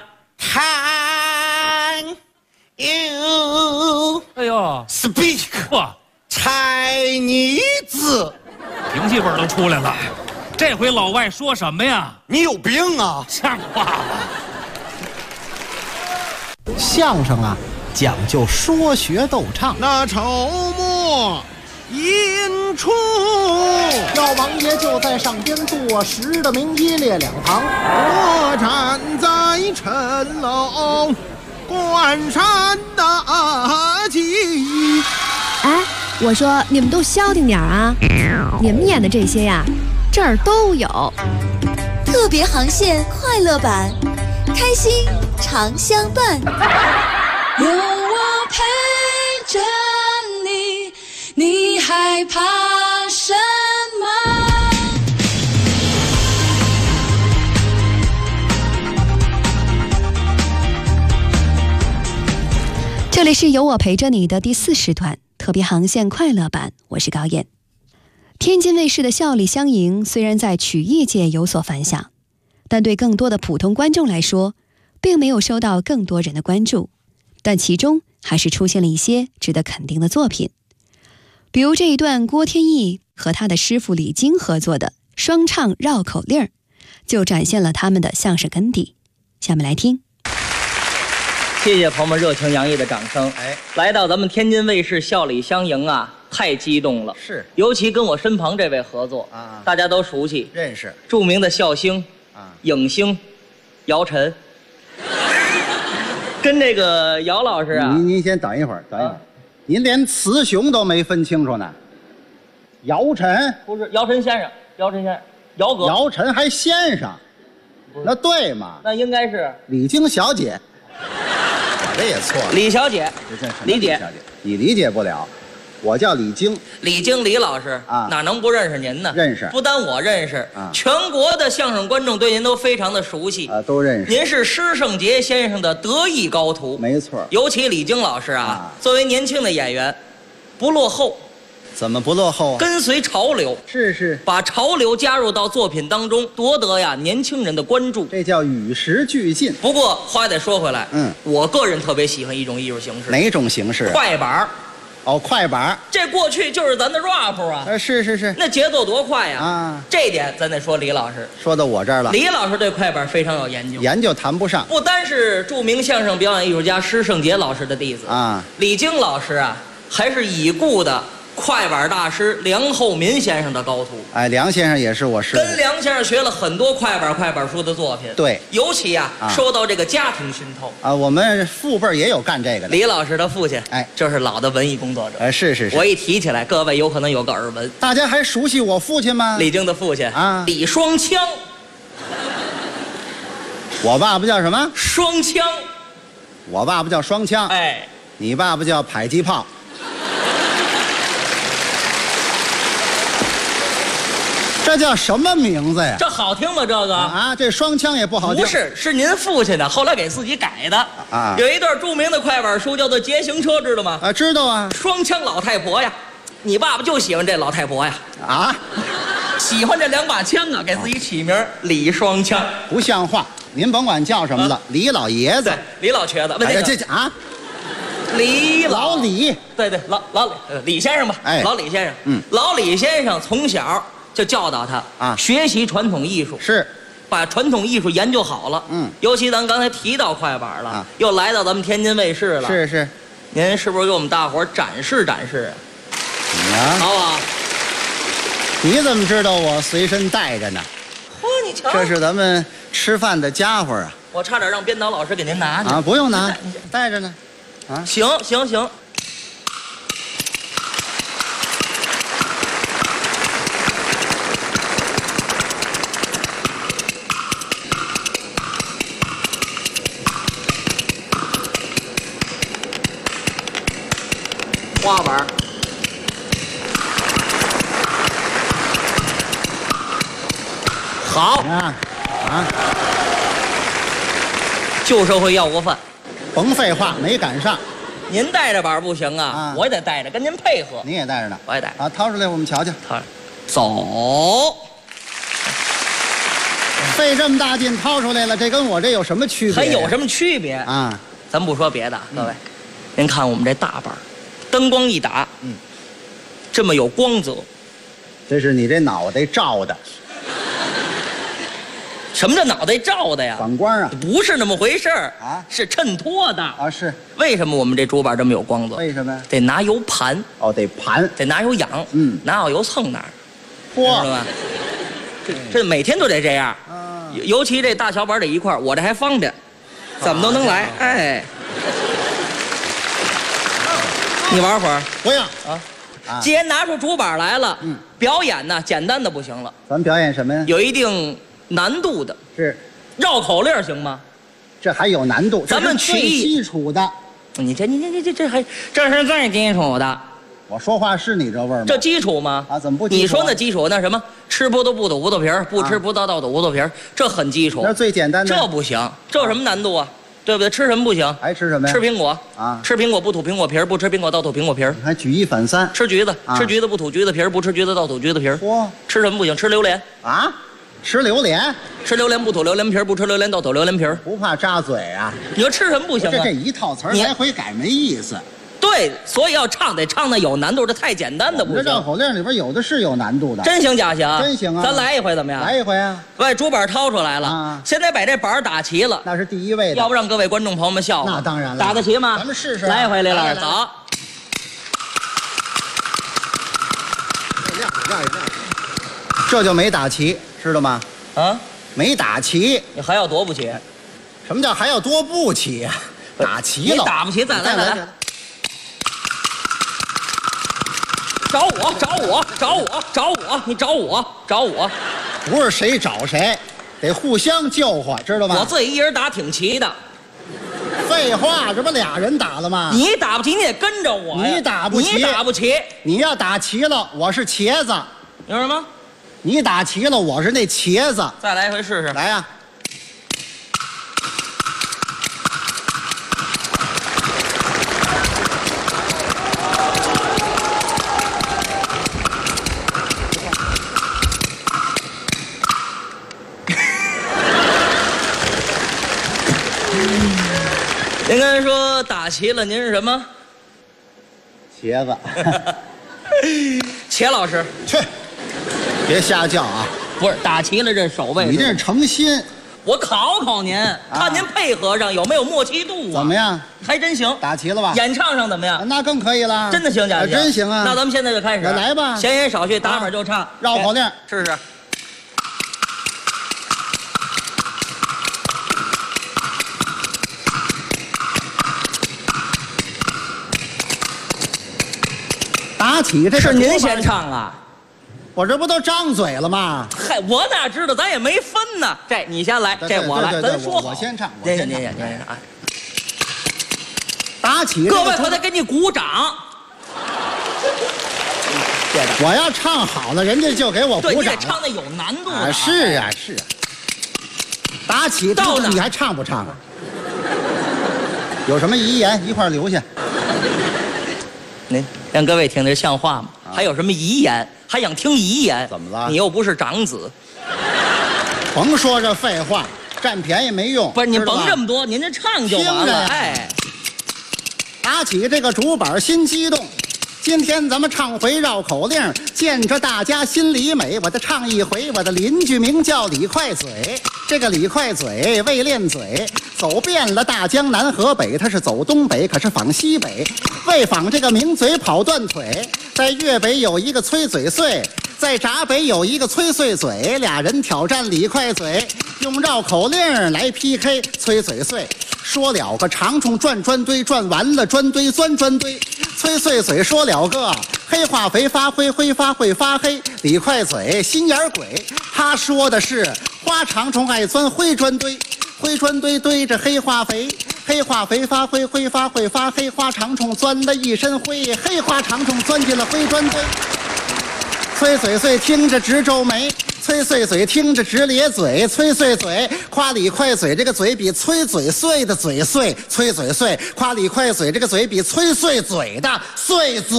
Can you？ 哎呦 ，speak？ 哇！ Chinese， 评戏本都出来了。这回老外说什么呀？ 你有病啊！ 像话吗？ 相声啊，讲究说学逗唱。 那筹末引出， 赵王爷就在上边坐实的名一列两旁， 我站在城楼观山大吉。 哎，我说你们都消停点啊！你们演的这些呀，这儿都有。 特别航线快乐版，开心常相伴。有我陪着你，你害怕什么？ 这里是有我陪着你的第4时段特别航线快乐版，我是高燕。天津卫视的笑里相迎虽然在曲艺界有所反响，但对更多的普通观众来说，并没有收到更多人的关注。 但其中还是出现了一些值得肯定的作品，比如这一段郭天意和他的师傅李菁合作的双唱绕口令儿，就展现了他们的相声根底。下面来听。 谢谢朋友们热情洋溢的掌声。来到咱们天津卫视笑里相迎啊，太激动了。 是， 尤其跟我身旁这位合作啊，大家都熟悉， 认识， 著名的笑星啊，影星姚晨。跟这个姚老师啊， 您先等一会儿，您连雌雄都没分清楚呢。姚晨不是姚晨先生，姚晨先生，姚哥， 姚晨还先生，那对吗？ 那应该是李菁小姐。我这也错了， 李小姐，李姐， 你理解不了。我叫李菁， 李菁李老师啊，哪能不认识您呢？ 认识， 不单我认识啊，全国的相声观众对您都非常的熟悉啊，都认识。 您是施圣杰先生的得意高徒， 没错。 尤其李菁老师啊，作为年轻的演员，不落后。 怎么不落后啊？ 跟随潮流， 是， 把潮流加入到作品当中，夺得呀年轻人的关注， 这叫与时俱进。 不过话得说回来，我个人特别喜欢一种艺术形式。 哪种形式？ 快板。 哦，快板， 这过去就是咱的 rap 啊。 是， 那节奏多快呀！啊，这点咱得说李老师。 说到我这儿了。 李老师对快板非常有研究， 研究谈不上。 不单是著名相声表演艺术家施圣杰老师的弟子啊，李菁老师啊，还是已故的快板大师梁厚民先生的高徒。 哎，梁先生也是我师傅， 跟梁先生学了很多快板书的作品。 对， 尤其受到这个家庭熏陶啊，我们父辈也有干这个的。 李老师的父亲，哎，就是老的文艺工作者。 是。 我一提起来，各位有可能有个耳闻。 大家还熟悉我父亲吗？ 李菁的父亲啊，李双枪。 我爸爸叫什么？ 双枪。 我爸爸叫双枪。 哎， 你爸爸叫迫击炮。这叫什么名字呀？ 这好听吗？这个啊，这双枪也不好听。 不是，是您父亲的，后来给自己改的啊。有一段著名的快板书叫做《捷行车》，知道吗？ 啊，知道啊。 双枪老太婆呀，你爸爸就喜欢这老太婆呀。啊，喜欢这两把枪啊，给自己起名李双枪。 不像话！您甭管叫什么了，李老爷子。 对，李老瘸子。 哎呀，这啊，老李。 对，老李先生吧。哎，老李先生。老李先生从小就教导他啊，学习传统艺术， 是把传统艺术研究好了。尤其咱刚才提到快板了，又来到咱们天津卫视了。 是， 您是不是给我们大伙儿展示展示啊？好啊！ 你怎么知道我随身带着呢？ 嚯，你瞧， 这是咱们吃饭的家伙啊！ 我差点让编导老师给您拿去啊，不用拿，带着呢。啊， 行。花板，好啊！旧社会要过饭， 甭废话，没赶上。 您带着板不行啊，我也得带着，跟您配合。 你也带着呢， 我也带啊，掏出来我们瞧瞧。 走。 费这么大劲掏出来了，这跟我这有什么区别？ 还有什么区别啊？ 咱不说别的，各位。您看我们这大板，灯光一打，这么有光泽， 这是你这脑袋照的。 什么叫脑袋照的呀？ 反光啊？ 不是那么回事儿啊，是衬托的啊。是。 为什么我们这竹板这么有光泽？ 为什么呀？ 得拿油盘。 哦，得盘， 得拿油养。哪有油蹭哪儿， 嚯， 知道吧？这每天都得这样。尤其这大小板得一块儿，我这还方便，怎么都能来。哎。你玩会儿不要啊！既然拿出竹板来了，表演呢简单的不行了。 咱表演什么呀？ 有一定难度的。 是， 绕口令行吗？ 这还有难度。 咱们取最基础的。 你这还这是最基础的。 我说话是你这味儿吗？ 这基础吗？ 啊，怎么不基础？ 你说那基础那什么？吃葡萄不吐葡萄皮儿，不吃葡萄倒吐葡萄皮儿，这很基础。 那最简单的。 这不行，这有什么难度啊？对不对？吃什么不行？ 还吃什么呀？ 吃苹果啊！ 吃苹果不吐苹果皮儿，不吃苹果倒吐苹果皮儿。 还举一反三。 吃橘子，吃橘子不吐橘子皮儿，不吃橘子倒吐橘子皮儿。 嚯！ 吃什么不行？吃榴莲啊！ 吃榴莲？ 吃榴莲不吐榴莲皮儿，不吃榴莲豆吐榴莲皮儿， 不怕扎嘴啊？ 你说吃什么不行啊？ 这一套词儿来回改没意思。 对，所以要唱得唱的有难度，这太简单的不行。 这绕口令里边有的是有难度的。 真行假行？ 真行啊！ 咱来一回怎么样？ 来一回啊！ 把竹板掏出来了，现在把这板打齐了， 那是第一位的， 要不让各位观众朋友们笑话。 那当然了， 打得齐吗？ 咱们试试。 来一回，李老师，走。 亮，这就没打齐，知道吗？ 啊， 没打齐， 你还要多不齐？ 什么叫还要多不齐呀？打齐了， 你打不齐，再来。找我，你找我， 不是谁找谁，得互相叫唤，知道吗？ 我自己一人打挺齐的。 废话，这不俩人打了吗？ 你打不齐，你得跟着我呀。 你打不齐，你要打齐了，我是茄子。 有什么？ 你打齐了，我是那茄子。 再来一回试试。 来呀！ 您刚才说打齐了，您是什么？ 茄子。 茄老师， 去，别瞎叫啊！ 不是打齐了这手位， 你这是诚心。 我考您，看您配合上有没有默契度啊？ 怎么样？ 还真行， 打齐了吧？ 演唱上怎么样？ 那更可以了。 真的行假的？ 真行啊！ 那咱们现在就开始， 来吧。 闲言少叙，打板就唱， 绕口令， 试试。 打起这是您先唱啊， 我这不都张嘴了吗？ 嗨，我哪知道，咱也没分呢。这你先来，这我来，咱说好。 我先唱， 您先。 打起， 各位，我得给你鼓掌。 我要唱好了，人家就给我鼓掌。 对，你得唱的有难度啊。 是啊。打起到你还唱不唱啊？有什么遗言一块留下？ 您让各位听着像话吗？还有什么遗言？还想听遗言？ 怎么了？ 你又不是长子。 甭说这废话，占便宜没用。 不是你甭这么多，您这唱就完了。哎， 打起这个竹板心激动。今天咱们唱回绕口令，见着大家心里美。我再唱一回，我的邻居名叫李快嘴。这个李快嘴为练嘴，走遍了大江南河北。他是走东北，可是访西北。为访这个名嘴跑断腿，在粤北有一个崔嘴碎，在闸北有一个崔碎嘴。俩人挑战李快嘴，用绕口令来 PK 崔嘴碎。说了个长虫转砖堆，转完了砖堆钻砖堆。崔碎嘴说了个黑化肥发灰，挥发会发黑。李快嘴心眼鬼，他说的是花长虫爱钻灰砖堆，灰砖堆堆着黑化肥，黑化肥发灰，挥发会发黑。花长虫钻了一身灰，黑花长虫钻进了灰砖堆。崔嘴碎听着直皱眉，崔碎嘴听着直咧嘴。崔碎嘴夸李快嘴这个嘴比崔嘴碎的嘴碎，崔嘴碎夸李快嘴这个嘴比崔碎嘴的碎嘴。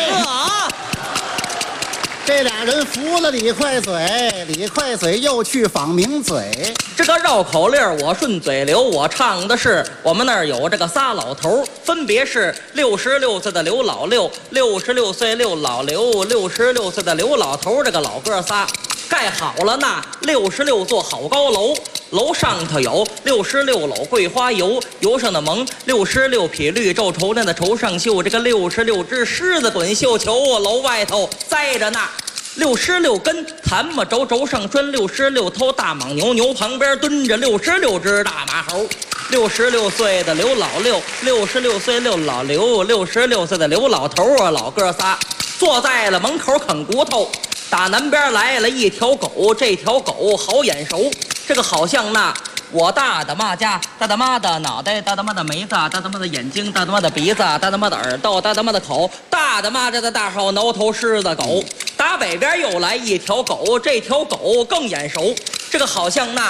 这俩人服了李快嘴，李快嘴又去访名嘴。 这个绕口令我顺嘴流，我唱的是我们那儿有这个仨老头，分别是66岁的刘老六、66岁刘老刘、66岁的刘老头。这个老哥仨盖好了那66座好高楼，楼上头有66篓桂花油，油上的蒙66匹绿皱绸缎的绸上绣，这个66只狮子滚绣球，楼外头栽着那66根檀木轴，轴上拴66头大蟒牛，牛旁边蹲着66只大马猴。66岁的刘老六、66岁刘老刘、66岁的刘老头啊，老哥仨坐在了门口啃骨头。打南边来了一条狗，这条狗好眼熟，这个好像那我大的妈家，大他妈的脑袋，大他妈的眉子，大他妈的眼睛，大他妈的鼻子，大他妈的耳朵，大他妈的口，大他妈的大号挠头狮子狗。打北边又来一条狗，这条狗更眼熟，这个好像那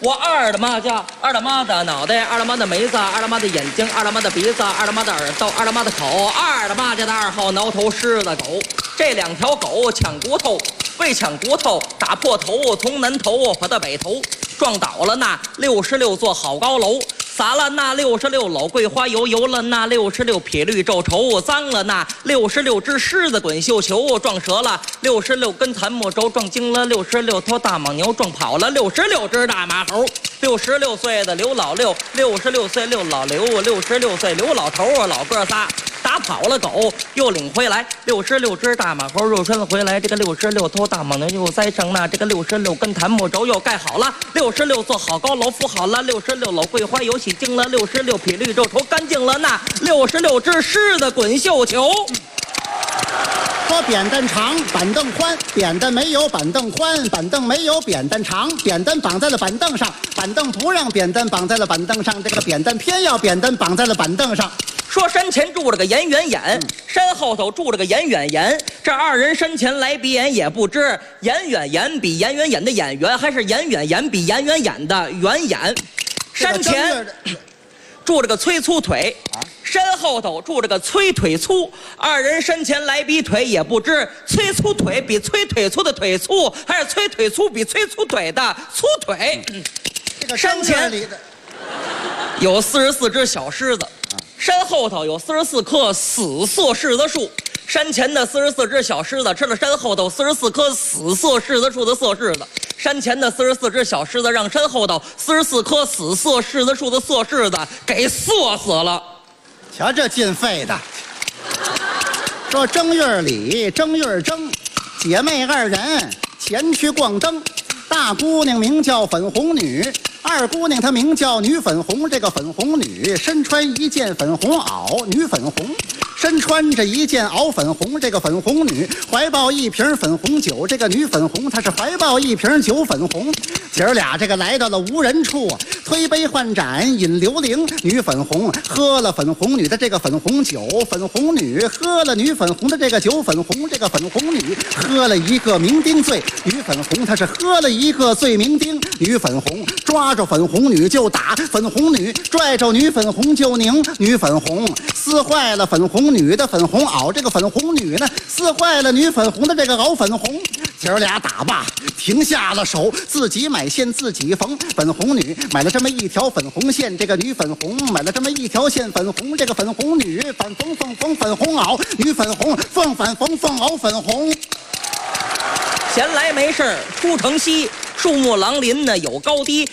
我二他妈家，二他妈的脑袋，二他妈的眉子，二他妈的眼睛，二他妈的鼻子，二他妈的耳朵，二他妈的口，二他妈家的2号挠头狮子狗。这2条狗抢骨头，为抢骨头打破头，从南头跑到北头，撞倒了那66座好高楼，撒了那66篓桂花油，油了那66匹绿皱绸，脏了那66只狮子滚绣球，撞折了66根残木轴，撞惊了66头大蟒牛，撞跑了66只大马猴。66岁的刘老六，66岁刘老刘，66岁刘老头啊，老哥仨打跑了狗，又领回来66只大马猴，又穿回来这个66头大蟒牛，又栽上那这个66根檀木轴，又盖好了66座好高楼，敷好了66篓桂花油，洗净了66匹绿皱绸，干净了那66只狮子滚绣球。 说扁担长，板凳宽，扁担没有板凳宽，板凳没有扁担长，扁担绑在了板凳上，板凳不让扁担绑在了板凳上，这个扁担偏要扁担绑在了板凳上。 说山前住了个严远眼，山后头住了个严远言，这2人山前来鼻眼，也不知严远言比严远眼的演员，还是严远言比严远眼的圆眼。山前住着个崔粗腿，山后头住着个崔腿粗，2人山前来比腿，也不知崔粗腿比崔腿粗的腿粗，还是崔腿粗比崔粗腿的粗腿。山前有44只小狮子，山后头有44棵死色柿子树。山前的44只小狮子吃了山后头44棵死色柿子树的色柿子，山前的44只小狮子让山后头44棵死色柿子树的色柿子给色死了。 瞧这进肺的。说正月里正月正，姐妹2人前去逛灯，大姑娘名叫粉红女，二姑娘她名叫女粉红。这个粉红女身穿一件粉红袄，女粉红身穿着一件袄粉红。这个粉红女怀抱一瓶粉红酒，这个女粉红她是怀抱一瓶酒粉红。姐儿俩这个来到了无人处，推杯换盏饮流灵。女粉红喝了粉红女的这个粉红酒，粉红女喝了女粉红的这个酒粉红。这个粉红女喝了一个酩酊醉，女粉红她是喝了一个醉酩酊。女粉红抓着粉红女就打，粉红女拽着女粉红就拧。女粉红撕坏了粉红女的粉红袄，这个粉红女呢撕坏了女粉红的这个袄粉红。姐儿俩打罢停下了手，自己买线自己缝。粉红女买了这么一条粉红线，这个女粉红买了这么一条线粉红。这个粉红女反缝缝缝粉红袄，女粉红缝反缝缝袄粉红。 闲来没事出城西，树木狼林呢有高低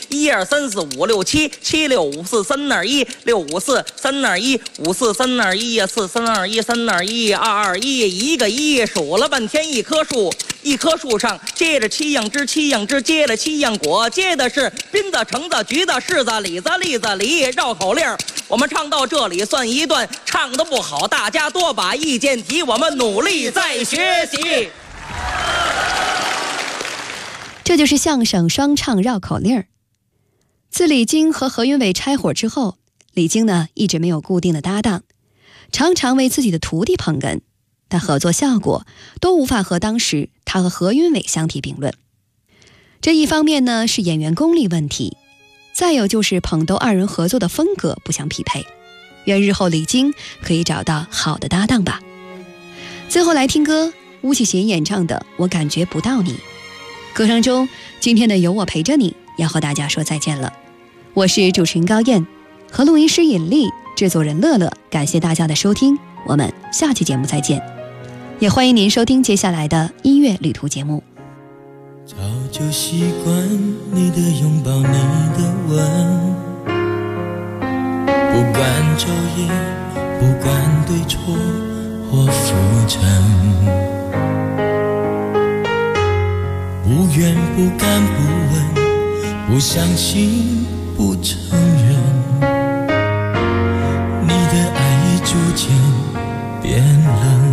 ，1、2、3、4、5、6、7、7、6、5、4、3、2、1、6、5、4、3、2、1、5、4、3、2、1呀，4、3、2、1、3、2、1、2、2、1，一个1数了半天一棵树，一棵树上结着7样枝，7样枝结了7样果，结的是槟子、橙子、橘子、柿子、李子、栗子、梨。绕口令我们唱到这里算一段，唱得不好大家多把意见提，我们努力再学习。 这就是相声双唱绕口令儿。自李菁和何云伟拆伙之后，李菁呢一直没有固定的搭档，常常为自己的徒弟捧哏，但合作效果都无法和当时他和何云伟相提并论。这一方面呢是演员功力问题，再有就是捧逗2人合作的风格不相匹配。愿日后李菁可以找到好的搭档吧。最后来听歌，巫启贤演唱的《我感觉不到你》。歌声中，今天的有我陪着你要和大家说再见了。我是主持人高燕，和录音师尹丽，制作人乐乐，感谢大家的收听，我们下期节目再见。也欢迎您收听接下来的音乐旅途节目。 早就习惯你的拥抱，你的吻，不敢昼夜，不敢对错或浮沉，不愿不敢不问，不相信不承认，你的爱已逐渐变冷，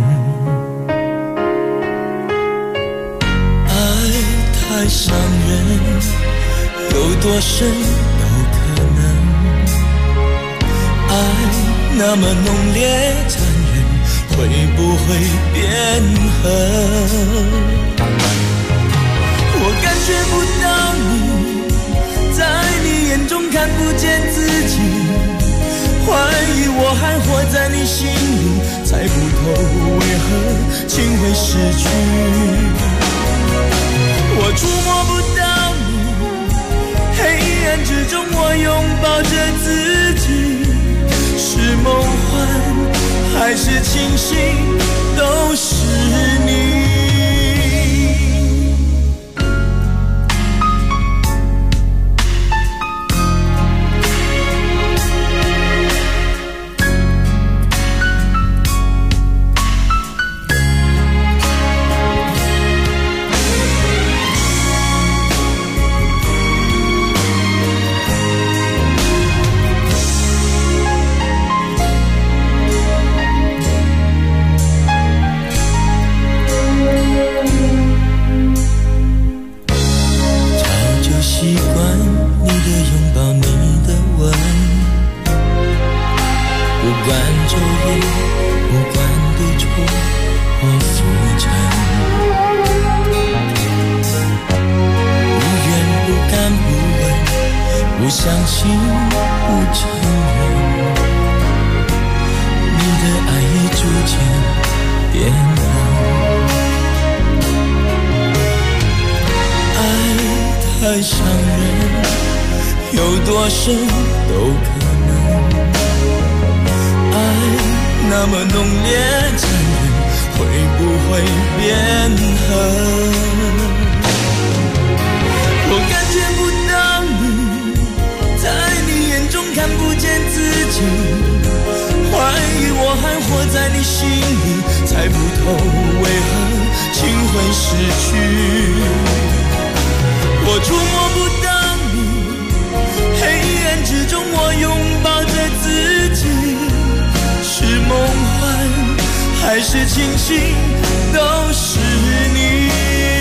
爱太伤人，有多深都可能，爱那么浓烈残忍，会不会变狠？我感觉不到你在我还活在你心里，猜不透为何情会失去。我触摸不到你，黑暗之中我拥抱着自己，是梦幻还是清醒，都是你。 不相信，不承认，你的爱已逐渐变冷。爱太伤人，有多深都可能。爱那么浓烈残忍，会不会变狠？我感觉不到你，在你眼中看不见自己，怀疑我还活在你心里，猜不透为何情会失去。我触摸不到你，黑暗之中我拥抱着自己，是梦幻还是清醒，都是你。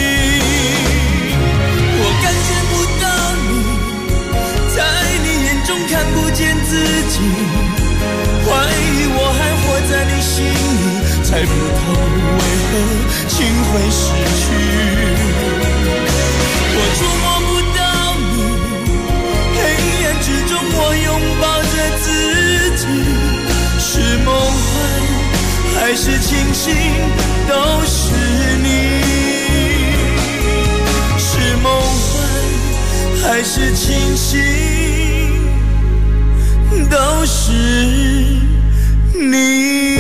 我感觉不到你，在你眼中看不见自己，怀疑我还活在你心里，猜不透为何情会失去。我触摸不到你，黑暗之中我拥抱着自己，是梦幻还是清醒，都是你。是梦幻还是清醒，都是你。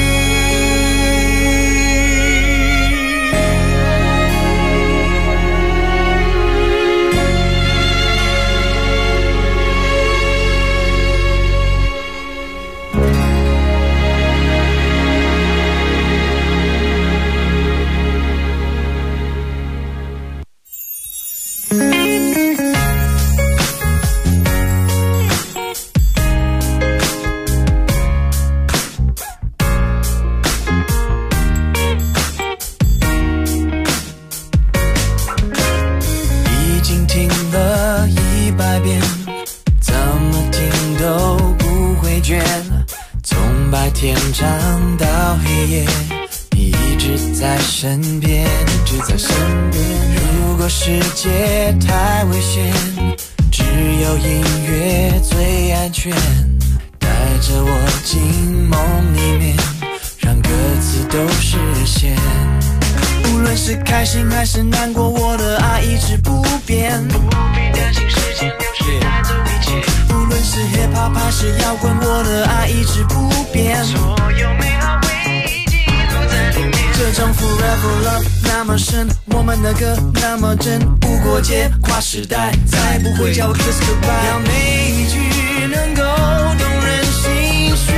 天长到黑夜，你一直在身边，一直在身边。如果世界太危险，只有音乐最安全，带着我进梦里面，让歌词都实现。无论是开心还是难过，我的爱一直不变，不必担心时间流逝带走一切。无论是 hip hop 还是摇滚，我的爱一直不变，所有美好回忆记录在里面。这种 forever love 那么深，我们的歌那么真，无国界跨时代，再不会叫我 kiss goodbye。要每一句能够动人心弦，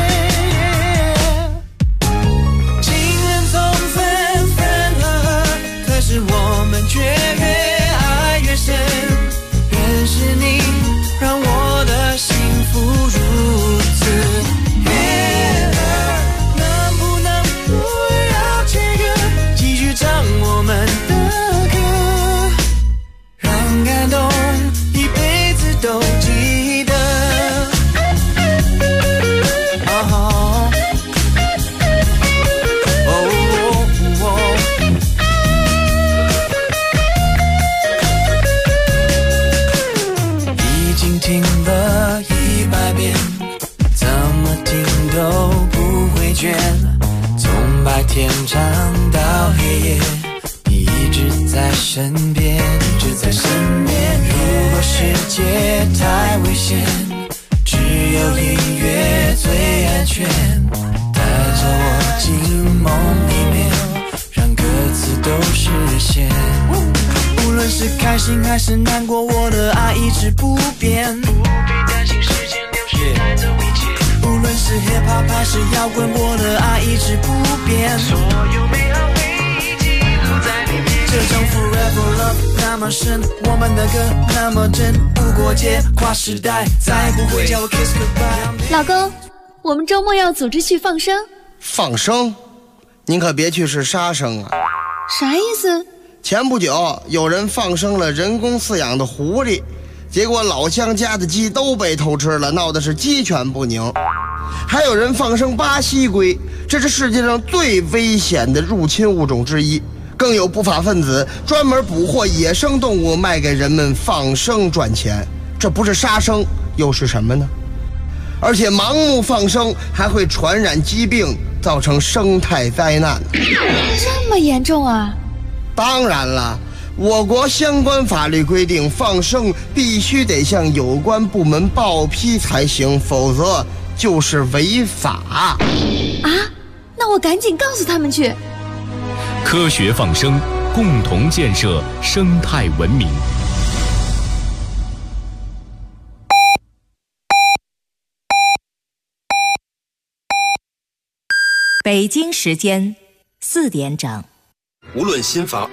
情人总分分合合，可是我们却越爱越深。认识你让我的幸福如此悦耳，能不能不要切割，继续唱我们的歌，让感动一辈子都记得。已经听了100遍，怎么听都不会倦，从白天唱到黑夜，你一直在身边，一直在身边。如果世界太危险，只有音乐最安全，带着我进梦里面，让歌词都实现。无论是开心还是难过，我的爱一直不变，不必担心时间流逝带走一切。无论是 hip hop 还是摇滚，我的爱一直不变，所有美好回忆记录在里面。这种 forever love 那么深，我们的歌那么真，无国界跨时代，再不会叫我 kiss goodbye。 老公，我们周末要组织去放生。 放生？您可别去是杀生啊！ 啥意思？ 前不久有人放生了人工饲养的狐狸，结果老乡家的鸡都被偷吃了，闹的是鸡犬不宁。还有人放生巴西龟，这是世界上最危险的入侵物种之一。更有不法分子专门捕获野生动物卖给人们放生赚钱，这不是杀生又是什么呢？而且盲目放生还会传染疾病，造成生态灾难。 这么严重啊？ 当然了，我国相关法律规定，放生必须得向有关部门报批才行，否则就是违法。 啊？那我赶紧告诉他们去。 科学放生，共同建设生态文明。 北京时间4点整。 无论心房